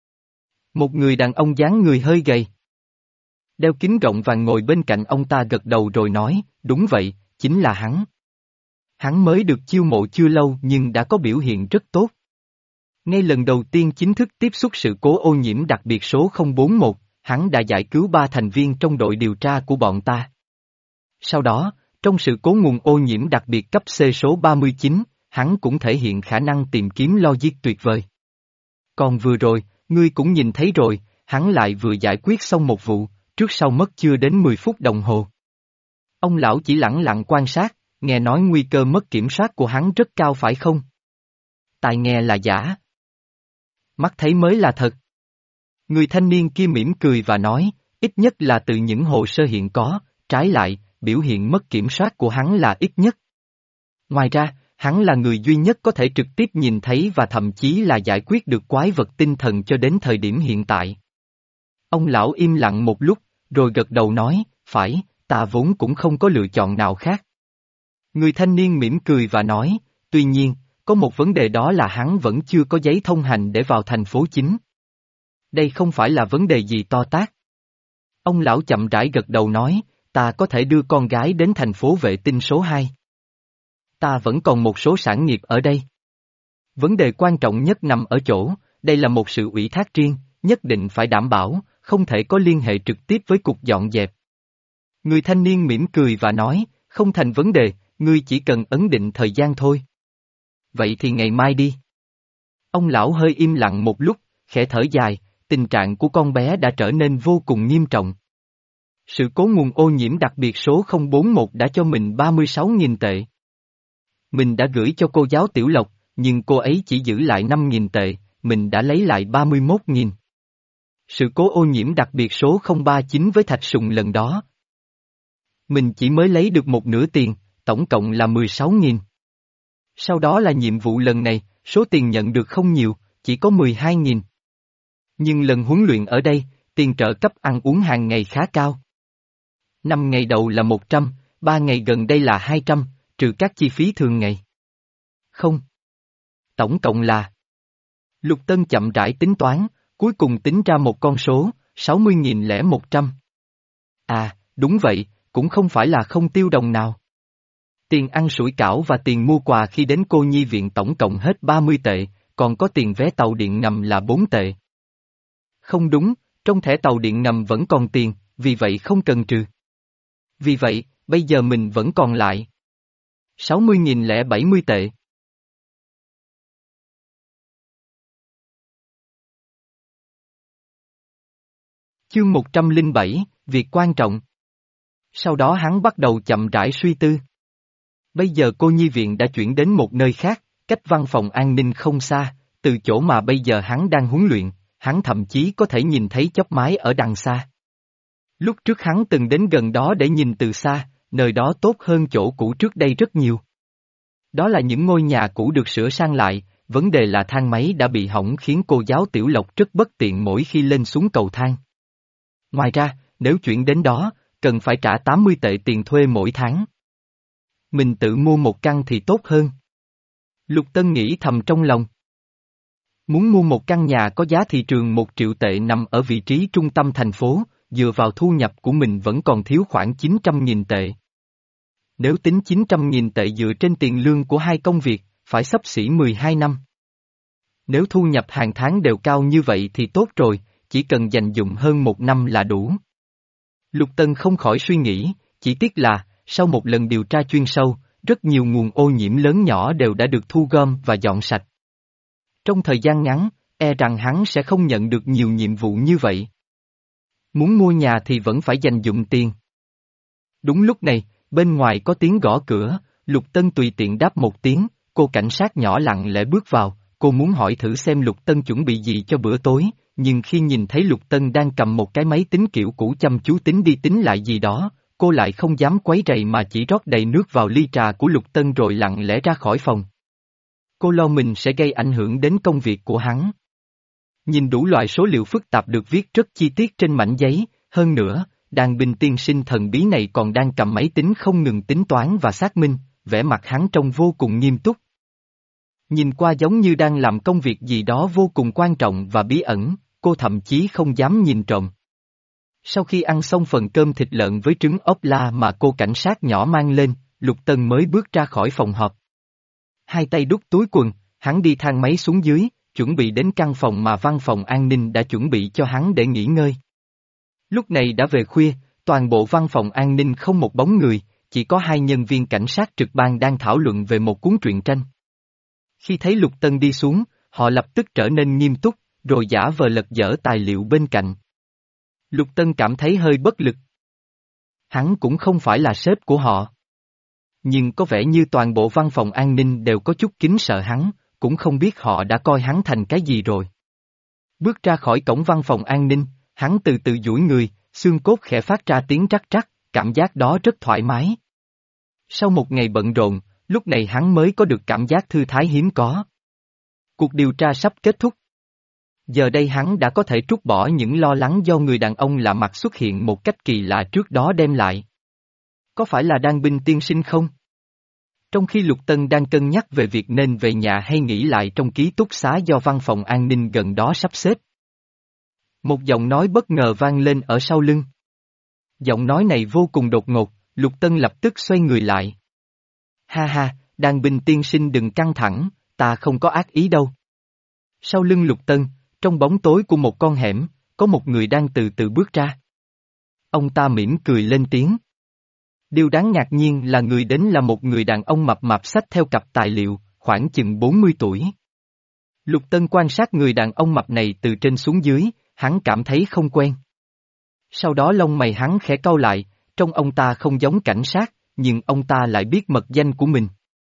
Một người đàn ông dáng người hơi gầy. Đeo kính rộng vàng ngồi bên cạnh ông ta gật đầu rồi nói, đúng vậy, chính là hắn. Hắn mới được chiêu mộ chưa lâu nhưng đã có biểu hiện rất tốt. Ngay lần đầu tiên chính thức tiếp xúc sự cố ô nhiễm đặc biệt số không bốn một, hắn đã giải cứu ba thành viên trong đội điều tra của bọn ta. Sau đó, trong sự cố nguồn ô nhiễm đặc biệt cấp C số ba mươi chín, hắn cũng thể hiện khả năng tìm kiếm logic tuyệt vời. Còn vừa rồi, ngươi cũng nhìn thấy rồi, hắn lại vừa giải quyết xong một vụ, trước sau mất chưa đến mười phút đồng hồ. Ông lão chỉ lẳng lặng quan sát, nghe nói nguy cơ mất kiểm soát của hắn rất cao phải không? Tai nghe là giả. Mắt thấy mới là thật. Người thanh niên kia mỉm cười và nói, ít nhất là từ những hồ sơ hiện có, trái lại, biểu hiện mất kiểm soát của hắn là ít nhất. Ngoài ra, hắn là người duy nhất có thể trực tiếp nhìn thấy và thậm chí là giải quyết được quái vật tinh thần cho đến thời điểm hiện tại. Ông lão im lặng một lúc, rồi gật đầu nói, phải, ta vốn cũng không có lựa chọn nào khác. Người thanh niên mỉm cười và nói, tuy nhiên, có một vấn đề đó là hắn vẫn chưa có giấy thông hành để vào thành phố chính. Đây không phải là vấn đề gì to tát. Ông lão chậm rãi gật đầu nói, ta có thể đưa con gái đến thành phố vệ tinh số hai. Ta vẫn còn một số sản nghiệp ở đây. Vấn đề quan trọng nhất nằm ở chỗ, đây là một sự ủy thác riêng, nhất định phải đảm bảo, không thể có liên hệ trực tiếp với cục dọn dẹp. Người thanh niên mỉm cười và nói, không thành vấn đề, ngươi chỉ cần ấn định thời gian thôi. Vậy thì ngày mai đi. Ông lão hơi im lặng một lúc, khẽ thở dài, tình trạng của con bé đã trở nên vô cùng nghiêm trọng. Sự cố nguồn ô nhiễm đặc biệt số không bốn một đã cho mình ba mươi sáu nghìn tệ. Mình đã gửi cho cô giáo Tiểu Lộc, nhưng cô ấy chỉ giữ lại năm nghìn tệ, mình đã lấy lại ba mươi mốt nghìn. Sự cố ô nhiễm đặc biệt số không ba chín với Thạch Sùng lần đó. Mình chỉ mới lấy được một nửa tiền, tổng cộng là mười sáu nghìn. Sau đó là nhiệm vụ lần này, số tiền nhận được không nhiều, chỉ có mười hai nghìn. Nhưng lần huấn luyện ở đây, tiền trợ cấp ăn uống hàng ngày khá cao. Năm ngày đầu là một trăm, ba ngày gần đây là hai trăm, trừ các chi phí thường ngày. Không. Tổng cộng là... Lục Tân chậm rãi tính toán, cuối cùng tính ra một con số, sáu mươi nghìn lẻ một trăm. À, đúng vậy, cũng không phải là không tiêu đồng nào. Tiền ăn sủi cảo và tiền mua quà khi đến cô nhi viện tổng cộng hết ba mươi tệ, còn có tiền vé tàu điện ngầm là bốn tệ. Không đúng, trong thẻ tàu điện ngầm vẫn còn tiền, vì vậy không cần trừ. Vì vậy, bây giờ mình vẫn còn lại sáu mươi nghìn lẻ bảy mươi tệ. Chương một trăm lẻ bảy, việc quan trọng. Sau đó hắn bắt đầu chậm rãi suy tư. Bây giờ cô nhi viện đã chuyển đến một nơi khác, cách văn phòng an ninh không xa, từ chỗ mà bây giờ hắn đang huấn luyện, hắn thậm chí có thể nhìn thấy chóp mái ở đằng xa. Lúc trước hắn từng đến gần đó để nhìn từ xa, nơi đó tốt hơn chỗ cũ trước đây rất nhiều. Đó là những ngôi nhà cũ được sửa sang lại, vấn đề là thang máy đã bị hỏng khiến cô giáo Tiểu Lộc rất bất tiện mỗi khi lên xuống cầu thang. Ngoài ra, nếu chuyển đến đó, cần phải trả tám mươi tệ tiền thuê mỗi tháng. Mình tự mua một căn thì tốt hơn. Lục Tân nghĩ thầm trong lòng. Muốn mua một căn nhà có giá thị trường một triệu tệ nằm ở vị trí trung tâm thành phố, dựa vào thu nhập của mình vẫn còn thiếu khoảng chín trăm nghìn tệ. Nếu tính chín trăm nghìn tệ dựa trên tiền lương của hai công việc, phải xấp xỉ mười hai năm. Nếu thu nhập hàng tháng đều cao như vậy thì tốt rồi, chỉ cần dành dụm hơn một năm là đủ. Lục Tân không khỏi suy nghĩ, chỉ tiếc là, sau một lần điều tra chuyên sâu, rất nhiều nguồn ô nhiễm lớn nhỏ đều đã được thu gom và dọn sạch. Trong thời gian ngắn, e rằng hắn sẽ không nhận được nhiều nhiệm vụ như vậy. Muốn mua nhà thì vẫn phải dành dụm tiền. Đúng lúc này, bên ngoài có tiếng gõ cửa, Lục Tân tùy tiện đáp một tiếng, cô cảnh sát nhỏ lặng lẽ bước vào, cô muốn hỏi thử xem Lục Tân chuẩn bị gì cho bữa tối, nhưng khi nhìn thấy Lục Tân đang cầm một cái máy tính kiểu cũ chăm chú tính đi tính lại gì đó, cô lại không dám quấy rầy mà chỉ rót đầy nước vào ly trà của Lục Tân rồi lặng lẽ ra khỏi phòng. Cô lo mình sẽ gây ảnh hưởng đến công việc của hắn. Nhìn đủ loại số liệu phức tạp được viết rất chi tiết trên mảnh giấy, hơn nữa, đàn binh tiên sinh thần bí này còn đang cầm máy tính không ngừng tính toán và xác minh, vẻ mặt hắn trông vô cùng nghiêm túc. Nhìn qua giống như đang làm công việc gì đó vô cùng quan trọng và bí ẩn, cô thậm chí không dám nhìn trộm. Sau khi ăn xong phần cơm thịt lợn với trứng ốp la mà cô cảnh sát nhỏ mang lên, Lục Tân mới bước ra khỏi phòng họp. Hai tay đút túi quần, hắn đi thang máy xuống dưới, chuẩn bị đến căn phòng mà văn phòng an ninh đã chuẩn bị cho hắn để nghỉ ngơi. Lúc này đã về khuya, toàn bộ văn phòng an ninh không một bóng người, chỉ có hai nhân viên cảnh sát trực ban đang thảo luận về một cuốn truyện tranh. Khi thấy Lục Tân đi xuống, họ lập tức trở nên nghiêm túc, rồi giả vờ lật dở tài liệu bên cạnh. Lục Tân cảm thấy hơi bất lực. Hắn cũng không phải là sếp của họ. Nhưng có vẻ như toàn bộ văn phòng an ninh đều có chút kính sợ hắn, cũng không biết họ đã coi hắn thành cái gì rồi. Bước ra khỏi cổng văn phòng an ninh, hắn từ từ duỗi người, xương cốt khẽ phát ra tiếng trắc trắc, cảm giác đó rất thoải mái. Sau một ngày bận rộn, lúc này hắn mới có được cảm giác thư thái hiếm có. Cuộc điều tra sắp kết thúc. Giờ đây hắn đã có thể trút bỏ những lo lắng do người đàn ông lạ mặt xuất hiện một cách kỳ lạ trước đó đem lại. Có phải là Đan Binh tiên sinh không? Trong khi Lục Tân đang cân nhắc về việc nên về nhà hay nghỉ lại trong ký túc xá do văn phòng an ninh gần đó sắp xếp. Một giọng nói bất ngờ vang lên ở sau lưng. Giọng nói này vô cùng đột ngột, Lục Tân lập tức xoay người lại. Ha ha, Đan Binh tiên sinh đừng căng thẳng, ta không có ác ý đâu. Sau lưng Lục Tân, trong bóng tối của một con hẻm, có một người đang từ từ bước ra. Ông ta mỉm cười lên tiếng. Điều đáng ngạc nhiên là người đến là một người đàn ông mập mạp xách theo cặp tài liệu, khoảng chừng bốn mươi tuổi. Lục Tân quan sát người đàn ông mập này từ trên xuống dưới, hắn cảm thấy không quen. Sau đó lông mày hắn khẽ cau lại, trông ông ta không giống cảnh sát, nhưng ông ta lại biết mật danh của mình.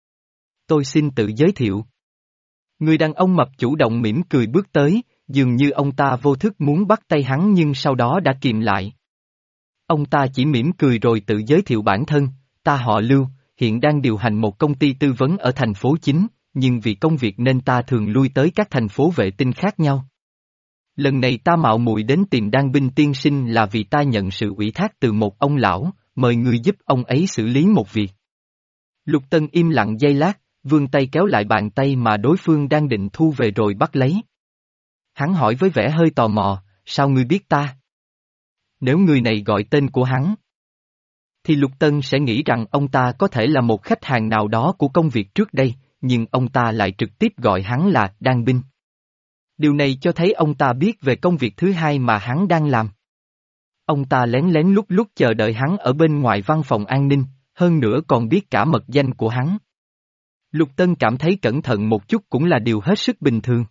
Tôi xin tự giới thiệu. Người đàn ông mập chủ động mỉm cười bước tới, dường như ông ta vô thức muốn bắt tay hắn nhưng sau đó đã kìm lại. Ông ta chỉ mỉm cười rồi tự giới thiệu bản thân, ta họ Lưu, hiện đang điều hành một công ty tư vấn ở thành phố chính, nhưng vì công việc nên ta thường lui tới các thành phố vệ tinh khác nhau. Lần này ta mạo muội đến tìm Đan Binh tiên sinh là vì ta nhận sự ủy thác từ một ông lão, mời người giúp ông ấy xử lý một việc. Lục Tân im lặng giây lát, vươn tay kéo lại bàn tay mà đối phương đang định thu về rồi bắt lấy. Hắn hỏi với vẻ hơi tò mò, sao ngươi biết ta? Nếu người này gọi tên của hắn, thì Lục Tân sẽ nghĩ rằng ông ta có thể là một khách hàng nào đó của công việc trước đây, nhưng ông ta lại trực tiếp gọi hắn là Đan Binh. Điều này cho thấy ông ta biết về công việc thứ hai mà hắn đang làm. Ông ta lén lén lút lút chờ đợi hắn ở bên ngoài văn phòng an ninh, hơn nữa còn biết cả mật danh của hắn. Lục Tân cảm thấy cẩn thận một chút cũng là điều hết sức bình thường.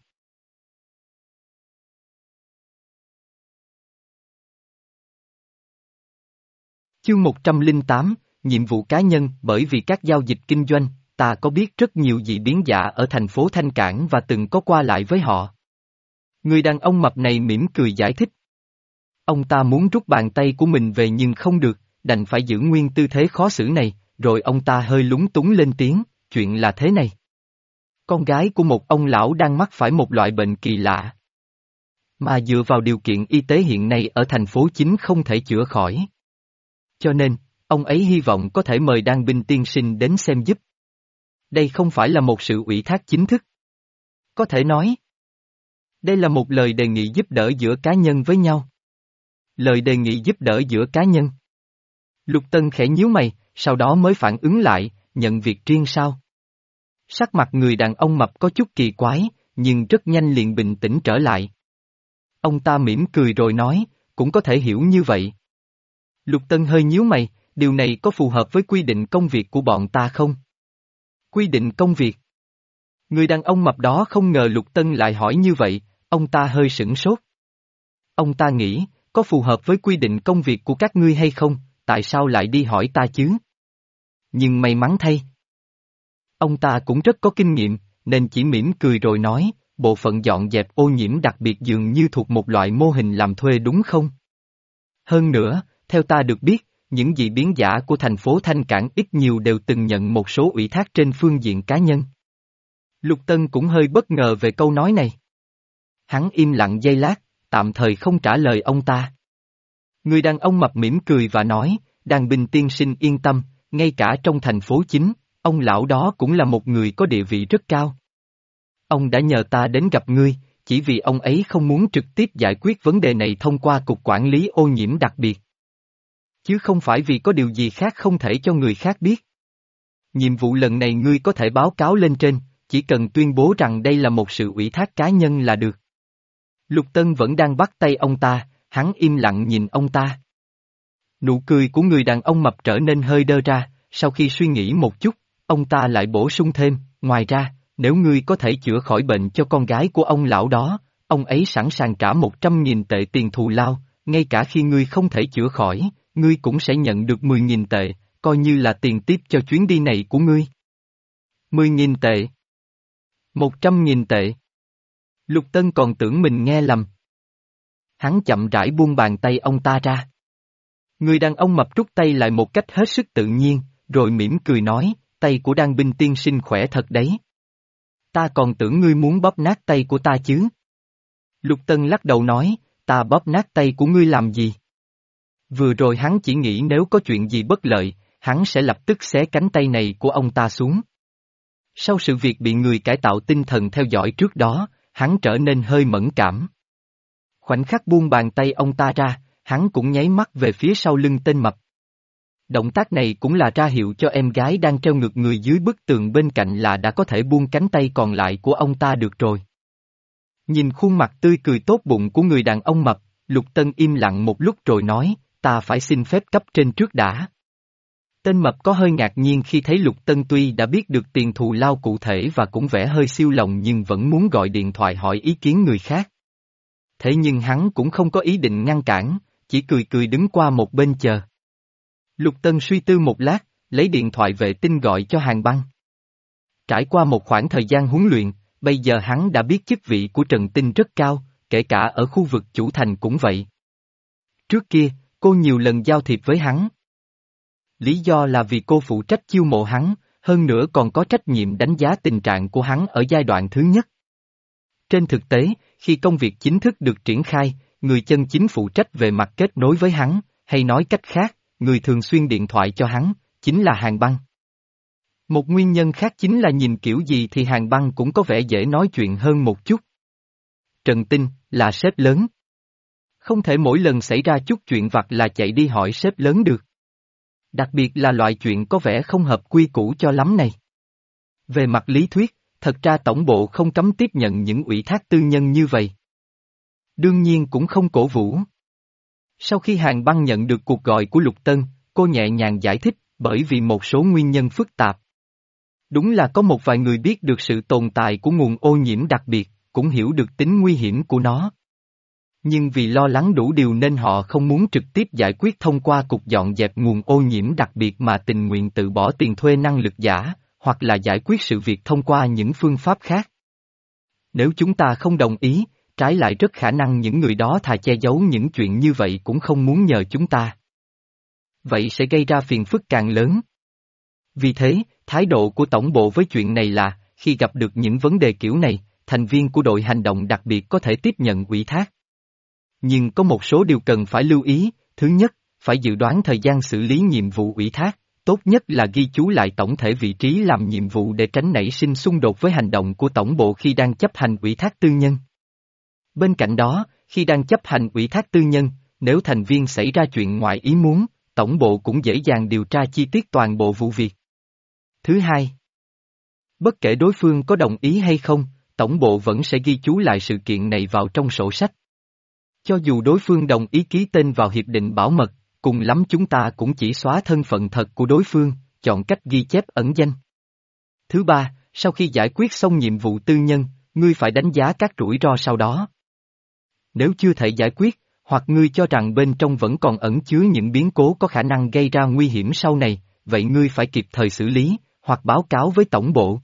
Chương một trăm lẻ tám, nhiệm vụ cá nhân. Bởi vì các giao dịch kinh doanh, ta có biết rất nhiều dị biến giả ở thành phố Thanh Cảng và từng có qua lại với họ. Người đàn ông mập này mỉm cười giải thích. Ông ta muốn rút bàn tay của mình về nhưng không được, đành phải giữ nguyên tư thế khó xử này, rồi ông ta hơi lúng túng lên tiếng, chuyện là thế này. Con gái của một ông lão đang mắc phải một loại bệnh kỳ lạ. Mà dựa vào điều kiện y tế hiện nay ở thành phố chính không thể chữa khỏi. Cho nên, ông ấy hy vọng có thể mời Đan Binh tiên sinh đến xem giúp. Đây không phải là một sự ủy thác chính thức. Có thể nói, đây là một lời đề nghị giúp đỡ giữa cá nhân với nhau. Lời đề nghị giúp đỡ giữa cá nhân. Lục Tân khẽ nhíu mày, sau đó mới phản ứng lại, nhận việc riêng sao? Sắc mặt người đàn ông mập có chút kỳ quái, nhưng rất nhanh liền bình tĩnh trở lại. Ông ta mỉm cười rồi nói, cũng có thể hiểu như vậy. Lục Tân hơi nhíu mày, điều này có phù hợp với quy định công việc của bọn ta không? Quy định công việc? Người đàn ông mập đó không ngờ Lục Tân lại hỏi như vậy, ông ta hơi sửng sốt. Ông ta nghĩ, có phù hợp với quy định công việc của các ngươi hay không, tại sao lại đi hỏi ta chứ? Nhưng may mắn thay. Ông ta cũng rất có kinh nghiệm, nên chỉ mỉm cười rồi nói, bộ phận dọn dẹp ô nhiễm đặc biệt dường như thuộc một loại mô hình làm thuê đúng không? Hơn nữa, theo ta được biết, những dị biến giả của thành phố Thanh Cảng ít nhiều đều từng nhận một số ủy thác trên phương diện cá nhân. Lục Tân cũng hơi bất ngờ về câu nói này. Hắn im lặng giây lát, tạm thời không trả lời ông ta. Người đàn ông mập mỉm cười và nói, Đan Binh tiên sinh yên tâm, ngay cả trong thành phố chính, ông lão đó cũng là một người có địa vị rất cao. Ông đã nhờ ta đến gặp ngươi, chỉ vì ông ấy không muốn trực tiếp giải quyết vấn đề này thông qua Cục Quản lý ô nhiễm đặc biệt. Chứ không phải vì có điều gì khác không thể cho người khác biết. Nhiệm vụ lần này ngươi có thể báo cáo lên trên, chỉ cần tuyên bố rằng đây là một sự ủy thác cá nhân là được. Lục Tân vẫn đang bắt tay ông ta, hắn im lặng nhìn ông ta. Nụ cười của người đàn ông mập trở nên hơi đơ ra, sau khi suy nghĩ một chút, ông ta lại bổ sung thêm, ngoài ra, nếu ngươi có thể chữa khỏi bệnh cho con gái của ông lão đó, ông ấy sẵn sàng trả một trăm nghìn tệ tiền thù lao, ngay cả khi ngươi không thể chữa khỏi, ngươi cũng sẽ nhận được mười nghìn tệ, coi như là tiền tiếp cho chuyến đi này của ngươi. Mười nghìn tệ. Một trăm nghìn tệ. Lục Tân còn tưởng mình nghe lầm. Hắn chậm rãi buông bàn tay ông ta ra. Người đàn ông mập rút tay lại một cách hết sức tự nhiên, rồi mỉm cười nói, tay của Đan Binh tiên sinh khỏe thật đấy. Ta còn tưởng ngươi muốn bóp nát tay của ta chứ. Lục Tân lắc đầu nói, ta bóp nát tay của ngươi làm gì? Vừa rồi hắn chỉ nghĩ nếu có chuyện gì bất lợi, hắn sẽ lập tức xé cánh tay này của ông ta xuống. Sau sự việc bị người cải tạo tinh thần theo dõi trước đó, hắn trở nên hơi mẫn cảm. Khoảnh khắc buông bàn tay ông ta ra, hắn cũng nháy mắt về phía sau lưng tên mập. Động tác này cũng là ra hiệu cho em gái đang treo ngược người dưới bức tường bên cạnh là đã có thể buông cánh tay còn lại của ông ta được rồi. Nhìn khuôn mặt tươi cười tốt bụng của người đàn ông mập, Lục Tân im lặng một lúc rồi nói, ta phải xin phép cấp trên trước đã. Tên mập có hơi ngạc nhiên khi thấy Lục Tân tuy đã biết được tiền thù lao cụ thể và cũng vẻ hơi siêu lòng nhưng vẫn muốn gọi điện thoại hỏi ý kiến người khác. Thế nhưng hắn cũng không có ý định ngăn cản, chỉ cười cười đứng qua một bên chờ. Lục Tân suy tư một lát, lấy điện thoại vệ tinh gọi cho Hàn Băng. Trải qua một khoảng thời gian huấn luyện, bây giờ hắn đã biết chức vị của Trần Tinh rất cao, kể cả ở khu vực chủ thành cũng vậy. Trước kia, cô nhiều lần giao thiệp với hắn. Lý do là vì cô phụ trách chiêu mộ hắn, hơn nữa còn có trách nhiệm đánh giá tình trạng của hắn ở giai đoạn thứ nhất. Trên thực tế, khi công việc chính thức được triển khai, người chân chính phụ trách về mặt kết nối với hắn, hay nói cách khác, người thường xuyên điện thoại cho hắn, chính là Hàn Băng. Một nguyên nhân khác chính là nhìn kiểu gì thì Hàn Băng cũng có vẻ dễ nói chuyện hơn một chút. Trần Tinh, là sếp lớn. Không thể mỗi lần xảy ra chút chuyện vặt là chạy đi hỏi sếp lớn được. Đặc biệt là loại chuyện có vẻ không hợp quy củ cho lắm này. Về mặt lý thuyết, thật ra tổng bộ không cấm tiếp nhận những ủy thác tư nhân như vậy. Đương nhiên cũng không cổ vũ. Sau khi Hàn Băng nhận được cuộc gọi của Lục Tân, cô nhẹ nhàng giải thích, bởi vì một số nguyên nhân phức tạp. Đúng là có một vài người biết được sự tồn tại của nguồn ô nhiễm đặc biệt, cũng hiểu được tính nguy hiểm của nó. Nhưng vì lo lắng đủ điều nên họ không muốn trực tiếp giải quyết thông qua cục dọn dẹp nguồn ô nhiễm đặc biệt mà tình nguyện tự bỏ tiền thuê năng lực giả, hoặc là giải quyết sự việc thông qua những phương pháp khác. Nếu chúng ta không đồng ý, trái lại rất khả năng những người đó thà che giấu những chuyện như vậy cũng không muốn nhờ chúng ta. Vậy sẽ gây ra phiền phức càng lớn. Vì thế, thái độ của tổng bộ với chuyện này là, khi gặp được những vấn đề kiểu này, thành viên của đội hành động đặc biệt có thể tiếp nhận ủy thác. Nhưng có một số điều cần phải lưu ý, thứ nhất, phải dự đoán thời gian xử lý nhiệm vụ ủy thác, tốt nhất là ghi chú lại tổng thể vị trí làm nhiệm vụ để tránh nảy sinh xung đột với hành động của tổng bộ khi đang chấp hành ủy thác tư nhân. Bên cạnh đó, khi đang chấp hành ủy thác tư nhân, nếu thành viên xảy ra chuyện ngoài ý muốn, tổng bộ cũng dễ dàng điều tra chi tiết toàn bộ vụ việc. Thứ hai, bất kể đối phương có đồng ý hay không, tổng bộ vẫn sẽ ghi chú lại sự kiện này vào trong sổ sách. Cho dù đối phương đồng ý ký tên vào hiệp định bảo mật, cùng lắm chúng ta cũng chỉ xóa thân phận thật của đối phương, chọn cách ghi chép ẩn danh. Thứ ba, sau khi giải quyết xong nhiệm vụ tư nhân, ngươi phải đánh giá các rủi ro sau đó. Nếu chưa thể giải quyết, hoặc ngươi cho rằng bên trong vẫn còn ẩn chứa những biến cố có khả năng gây ra nguy hiểm sau này, vậy ngươi phải kịp thời xử lý, hoặc báo cáo với tổng bộ.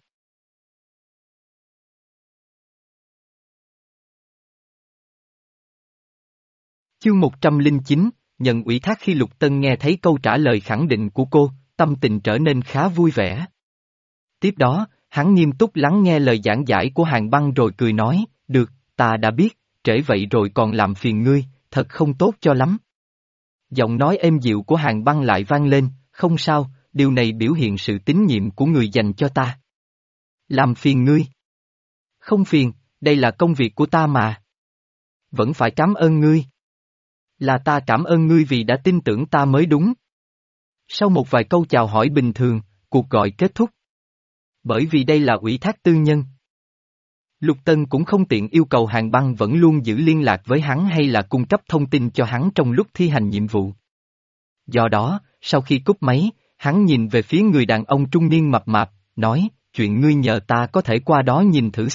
Chương một trăm lẻ chín, nhận ủy thác. Khi Lục Tân nghe thấy câu trả lời khẳng định của cô, tâm tình trở nên khá vui vẻ. Tiếp đó, hắn nghiêm túc lắng nghe lời giảng giải của Hàn Băng rồi cười nói, được, ta đã biết, trễ vậy rồi còn làm phiền ngươi, thật không tốt cho lắm. Giọng nói êm dịu của Hàn Băng lại vang lên, không sao, điều này biểu hiện sự tín nhiệm của người dành cho ta. Làm phiền ngươi. Không phiền, đây là công việc của ta mà. Vẫn phải cảm ơn ngươi. Là ta cảm ơn ngươi vì đã tin tưởng ta mới đúng. Sau một vài câu chào hỏi bình thường, cuộc gọi kết thúc. Bởi vì đây là ủy thác tư nhân. Lục Tân cũng không tiện yêu cầu Hàn Băng vẫn luôn giữ liên lạc với hắn hay là cung cấp thông tin cho hắn trong lúc thi hành nhiệm vụ. Do đó, sau khi cúp máy, hắn nhìn về phía người đàn ông trung niên mập mạp, nói, chuyện ngươi nhờ ta có thể qua đó nhìn thử xem,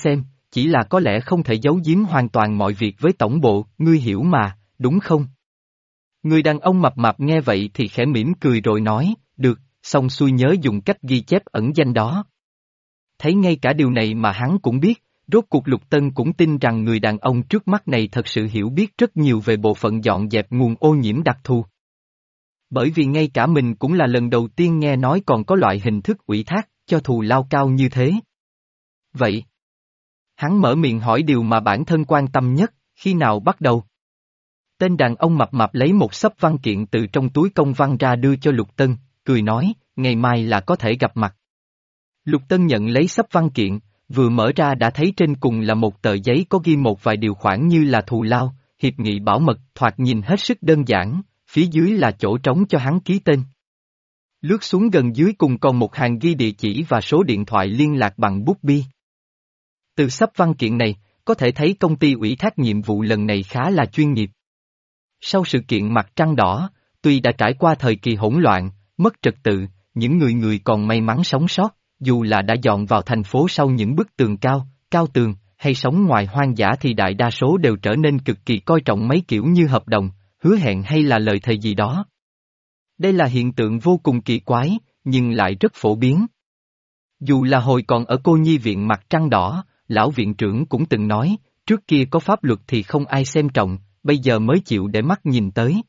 chỉ là có lẽ không thể giấu giếm hoàn toàn mọi việc với tổng bộ, ngươi hiểu mà, đúng không? Người đàn ông mập mạp nghe vậy thì khẽ mỉm cười rồi nói, được, xong xuôi nhớ dùng cách ghi chép ẩn danh đó. Thấy ngay cả điều này mà hắn cũng biết, rốt cuộc Lục Tân cũng tin rằng người đàn ông trước mắt này thật sự hiểu biết rất nhiều về bộ phận dọn dẹp nguồn ô nhiễm đặc thù. Bởi vì ngay cả mình cũng là lần đầu tiên nghe nói còn có loại hình thức ủy thác cho thù lao cao như thế. Vậy, hắn mở miệng hỏi điều mà bản thân quan tâm nhất, khi nào bắt đầu? Tên đàn ông mập mạp lấy một xấp văn kiện từ trong túi công văn ra đưa cho Lục Tân, cười nói, ngày mai là có thể gặp mặt. Lục Tân nhận lấy xấp văn kiện, vừa mở ra đã thấy trên cùng là một tờ giấy có ghi một vài điều khoản như là thù lao, hiệp nghị bảo mật, thoạt nhìn hết sức đơn giản, phía dưới là chỗ trống cho hắn ký tên. Lướt xuống gần dưới cùng còn một hàng ghi địa chỉ và số điện thoại liên lạc bằng bút bi. Từ xấp văn kiện này, có thể thấy công ty ủy thác nhiệm vụ lần này khá là chuyên nghiệp. Sau sự kiện mặt trăng đỏ, tuy đã trải qua thời kỳ hỗn loạn, mất trật tự, những người người còn may mắn sống sót, dù là đã dọn vào thành phố sau những bức tường cao, cao tường, hay sống ngoài hoang dã thì đại đa số đều trở nên cực kỳ coi trọng mấy kiểu như hợp đồng, hứa hẹn hay là lời thề gì đó. Đây là hiện tượng vô cùng kỳ quái, nhưng lại rất phổ biến. Dù là hồi còn ở cô nhi viện mặt trăng đỏ, lão viện trưởng cũng từng nói, trước kia có pháp luật thì không ai xem trọng, bây giờ mới chịu để mắt nhìn tới.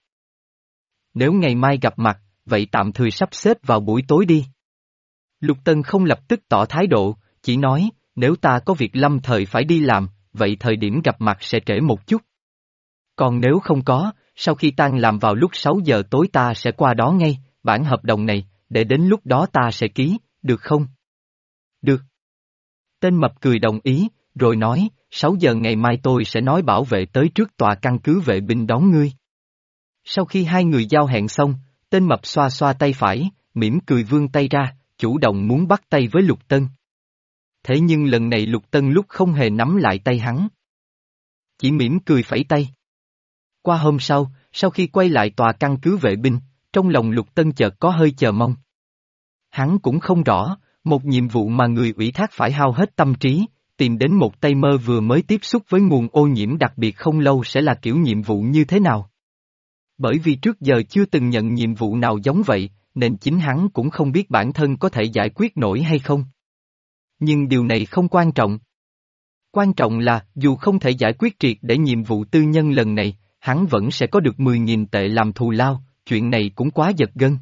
Nếu ngày mai gặp mặt, vậy tạm thời sắp xếp vào buổi tối đi. Lục Tân không lập tức tỏ thái độ, chỉ nói, nếu ta có việc lâm thời phải đi làm, vậy thời điểm gặp mặt sẽ trễ một chút. Còn nếu không có, sau khi tan làm vào lúc sáu giờ tối ta sẽ qua đó ngay, bản hợp đồng này, để đến lúc đó ta sẽ ký, được không? Được. Tên mập cười đồng ý, rồi nói, sáu giờ ngày mai tôi sẽ nói bảo vệ tới trước tòa căn cứ vệ binh đón ngươi. Sau khi hai người giao hẹn xong, tên mập xoa xoa tay phải, mỉm cười vươn tay ra, chủ động muốn bắt tay với Lục Tân. Thế nhưng lần này Lục Tân lúc không hề nắm lại tay hắn. Chỉ mỉm cười phẩy tay. Qua hôm sau, sau khi quay lại tòa căn cứ vệ binh, trong lòng Lục Tân chợt có hơi chờ mong. Hắn cũng không rõ, một nhiệm vụ mà người ủy thác phải hao hết tâm trí, tìm đến một tay mơ vừa mới tiếp xúc với nguồn ô nhiễm đặc biệt không lâu sẽ là kiểu nhiệm vụ như thế nào. Bởi vì trước giờ chưa từng nhận nhiệm vụ nào giống vậy, nên chính hắn cũng không biết bản thân có thể giải quyết nổi hay không. Nhưng điều này không quan trọng. Quan trọng là, dù không thể giải quyết triệt để nhiệm vụ tư nhân lần này, hắn vẫn sẽ có được mười nghìn tệ làm thù lao, chuyện này cũng quá giật gân.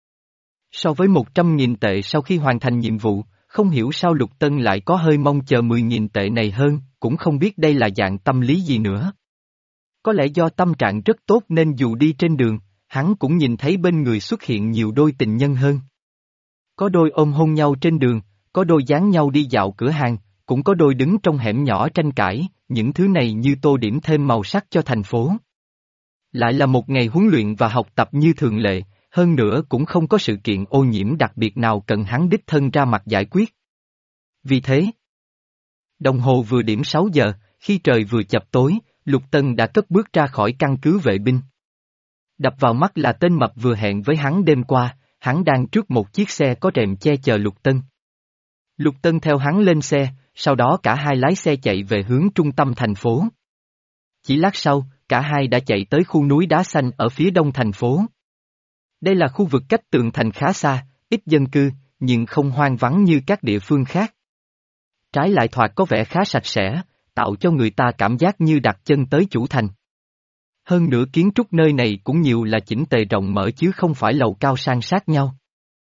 So với một trăm nghìn tệ sau khi hoàn thành nhiệm vụ, không hiểu sao Lục Tân lại có hơi mong chờ mười nghìn tệ này hơn, cũng không biết đây là dạng tâm lý gì nữa. Có lẽ do tâm trạng rất tốt nên dù đi trên đường, hắn cũng nhìn thấy bên người xuất hiện nhiều đôi tình nhân hơn. Có đôi ôm hôn nhau trên đường, có đôi dán nhau đi dạo cửa hàng, cũng có đôi đứng trong hẻm nhỏ tranh cãi, những thứ này như tô điểm thêm màu sắc cho thành phố. Lại là một ngày huấn luyện và học tập như thường lệ, hơn nữa cũng không có sự kiện ô nhiễm đặc biệt nào cần hắn đích thân ra mặt giải quyết. Vì thế, đồng hồ vừa điểm sáu giờ, khi trời vừa chập tối, Lục Tân đã cất bước ra khỏi căn cứ vệ binh. Đập vào mắt là tên mập vừa hẹn với hắn đêm qua, hắn đang trước một chiếc xe có rèm che chờ Lục Tân. Lục Tân theo hắn lên xe, sau đó cả hai lái xe chạy về hướng trung tâm thành phố. Chỉ lát sau, cả hai đã chạy tới khu núi đá xanh ở phía đông thành phố. Đây là khu vực cách tường thành khá xa, ít dân cư, nhưng không hoang vắng như các địa phương khác. Trái lại thoạt có vẻ khá sạch sẽ, tạo cho người ta cảm giác như đặt chân tới chủ thành. Hơn nữa kiến trúc nơi này cũng nhiều là chỉnh tề rộng mở chứ không phải lầu cao san sát nhau.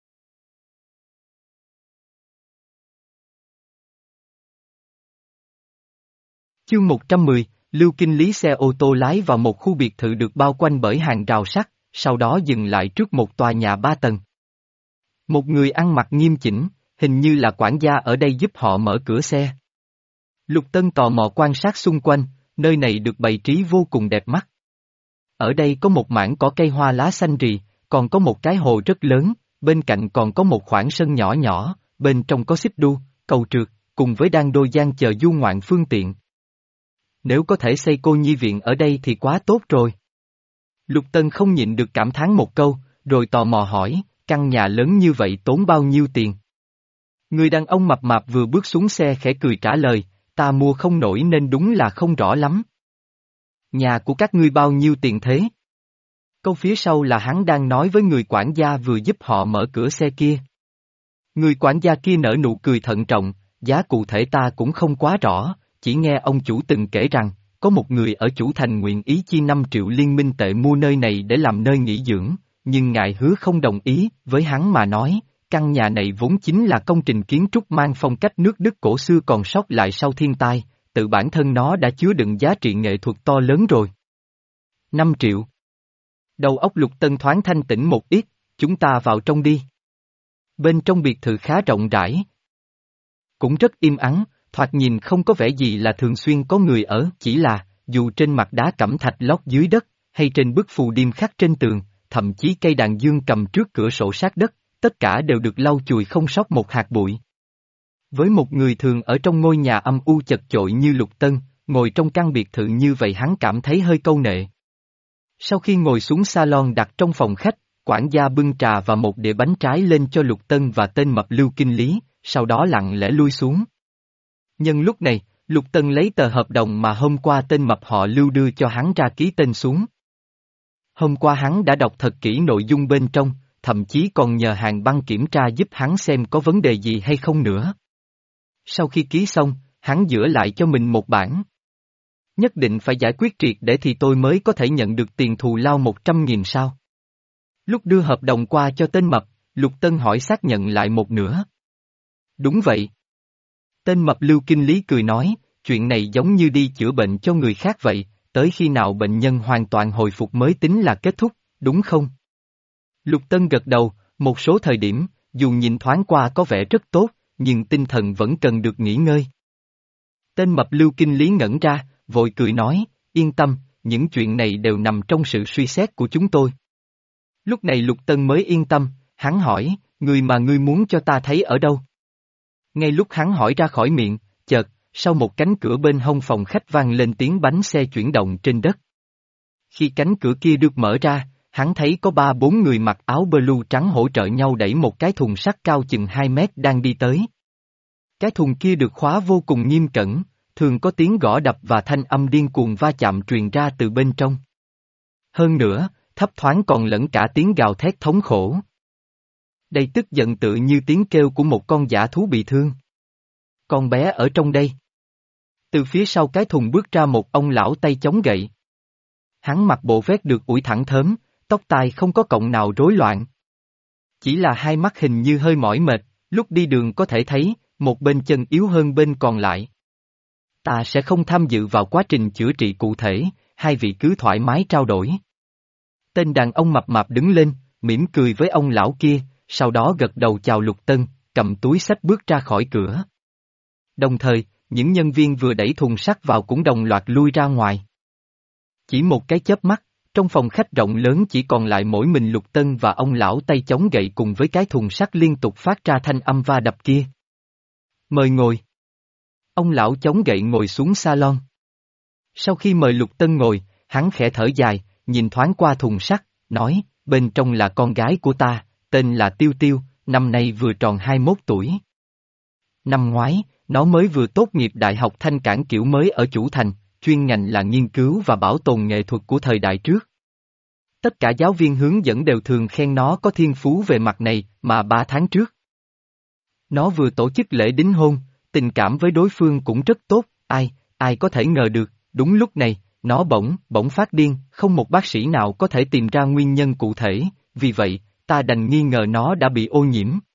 Chương một trăm mười, Lưu Kinh Lý xe ô tô lái vào một khu biệt thự được bao quanh bởi hàng rào sắt, sau đó dừng lại trước một tòa nhà ba tầng. Một người ăn mặc nghiêm chỉnh, hình như là quản gia ở đây giúp họ mở cửa xe. Lục Tân tò mò quan sát xung quanh, nơi này được bày trí vô cùng đẹp mắt. Ở đây có một mảng cỏ cây hoa lá xanh rì, còn có một cái hồ rất lớn, bên cạnh còn có một khoảng sân nhỏ nhỏ, bên trong có xích đu, cầu trượt, cùng với đan đôi gian chờ du ngoạn phương tiện. Nếu có thể xây cô nhi viện ở đây thì quá tốt rồi. Lục Tân không nhịn được cảm thán một câu, rồi tò mò hỏi, căn nhà lớn như vậy tốn bao nhiêu tiền? Người đàn ông mập mạp vừa bước xuống xe khẽ cười trả lời, ta mua không nổi nên đúng là không rõ lắm. Nhà của các ngươi bao nhiêu tiền thế? Câu phía sau là hắn đang nói với người quản gia vừa giúp họ mở cửa xe kia. Người quản gia kia nở nụ cười thận trọng, giá cụ thể ta cũng không quá rõ, chỉ nghe ông chủ từng kể rằng, có một người ở chủ thành nguyện ý chi năm triệu liên minh tệ mua nơi này để làm nơi nghỉ dưỡng, nhưng ngài hứa không đồng ý, với hắn mà nói, căn nhà này vốn chính là công trình kiến trúc mang phong cách nước Đức cổ xưa còn sót lại sau thiên tai, tự bản thân nó đã chứa đựng giá trị nghệ thuật to lớn rồi. năm triệu. Đầu óc Lục Tân thoáng thanh tĩnh một ít, chúng ta vào trong đi. Bên trong biệt thự khá rộng rãi. Cũng rất im ắng, thoạt nhìn không có vẻ gì là thường xuyên có người ở, chỉ là, dù trên mặt đá cẩm thạch lót dưới đất, hay trên bức phù điêu khắc trên tường, thậm chí cây đàn dương cầm trước cửa sổ sát đất, tất cả đều được lau chùi không sót một hạt bụi. Với một người thường ở trong ngôi nhà âm u chật chội như Lục Tân, ngồi trong căn biệt thự như vậy hắn cảm thấy hơi câu nệ. Sau khi ngồi xuống salon đặt trong phòng khách, quản gia bưng trà và một đĩa bánh trái lên cho Lục Tân và tên mập Lưu Kinh Lý, sau đó lặng lẽ lui xuống. Nhân lúc này, Lục Tân lấy tờ hợp đồng mà hôm qua tên mập họ Lưu đưa cho hắn ra ký tên xuống. Hôm qua hắn đã đọc thật kỹ nội dung bên trong, thậm chí còn nhờ hàng băng kiểm tra giúp hắn xem có vấn đề gì hay không nữa. Sau khi ký xong, hắn dữa lại cho mình một bản. Nhất định phải giải quyết triệt để thì tôi mới có thể nhận được tiền thù lao một trăm nghìn sao. Lúc đưa hợp đồng qua cho tên mập, Lục Tân hỏi xác nhận lại một nửa. Đúng vậy. Tên mập Lưu Kinh Lý cười nói, chuyện này giống như đi chữa bệnh cho người khác vậy, tới khi nào bệnh nhân hoàn toàn hồi phục mới tính là kết thúc, đúng không? Lục Tân gật đầu, một số thời điểm, dù nhìn thoáng qua có vẻ rất tốt, nhưng tinh thần vẫn cần được nghỉ ngơi. Tên mập Lưu Kinh Lý ngẩn ra, vội cười nói, yên tâm, những chuyện này đều nằm trong sự suy xét của chúng tôi. Lúc này Lục Tân mới yên tâm, hắn hỏi, người mà ngươi muốn cho ta thấy ở đâu? Ngay lúc hắn hỏi ra khỏi miệng, chợt, sau một cánh cửa bên hông phòng khách vang lên tiếng bánh xe chuyển động trên đất. Khi cánh cửa kia được mở ra, hắn thấy có ba bốn người mặc áo blue trắng hỗ trợ nhau đẩy một cái thùng sắt cao chừng hai mét đang đi tới. Cái thùng kia được khóa vô cùng nghiêm cẩn, thường có tiếng gõ đập và thanh âm điên cuồng va chạm truyền ra từ bên trong. Hơn nữa, thấp thoáng còn lẫn cả tiếng gào thét thống khổ. Đây tức giận tự như tiếng kêu của một con dã thú bị thương. Con bé ở trong đây. Từ phía sau cái thùng bước ra một ông lão tay chống gậy. Hắn mặc bộ vest được ủi thẳng thớm, tóc tai không có cọng nào rối loạn. Chỉ là hai mắt hình như hơi mỏi mệt, lúc đi đường có thể thấy, một bên chân yếu hơn bên còn lại. Ta sẽ không tham dự vào quá trình chữa trị cụ thể, hai vị cứ thoải mái trao đổi. Tên đàn ông mập mạp đứng lên, mỉm cười với ông lão kia, sau đó gật đầu chào Lục Tân, cầm túi xách bước ra khỏi cửa. Đồng thời, những nhân viên vừa đẩy thùng sắt vào cũng đồng loạt lui ra ngoài. Chỉ một cái chớp mắt, trong phòng khách rộng lớn chỉ còn lại mỗi mình Lục Tân và ông lão tay chống gậy cùng với cái thùng sắt liên tục phát ra thanh âm va đập kia. Mời ngồi. Ông lão chống gậy ngồi xuống salon. Sau khi mời Lục Tân ngồi, hắn khẽ thở dài, nhìn thoáng qua thùng sắt, nói, bên trong là con gái của ta, tên là Tiêu Tiêu, năm nay vừa tròn hai mươi mốt tuổi. Năm ngoái, nó mới vừa tốt nghiệp Đại học Thanh Cảng kiểu mới ở Chủ Thành, chuyên ngành là nghiên cứu và bảo tồn nghệ thuật của thời đại trước. Tất cả giáo viên hướng dẫn đều thường khen nó có thiên phú về mặt này, mà ba tháng trước. Nó vừa tổ chức lễ đính hôn, tình cảm với đối phương cũng rất tốt, ai, ai có thể ngờ được, đúng lúc này, nó bỗng, bỗng phát điên, không một bác sĩ nào có thể tìm ra nguyên nhân cụ thể, vì vậy, ta đành nghi ngờ nó đã bị ô nhiễm.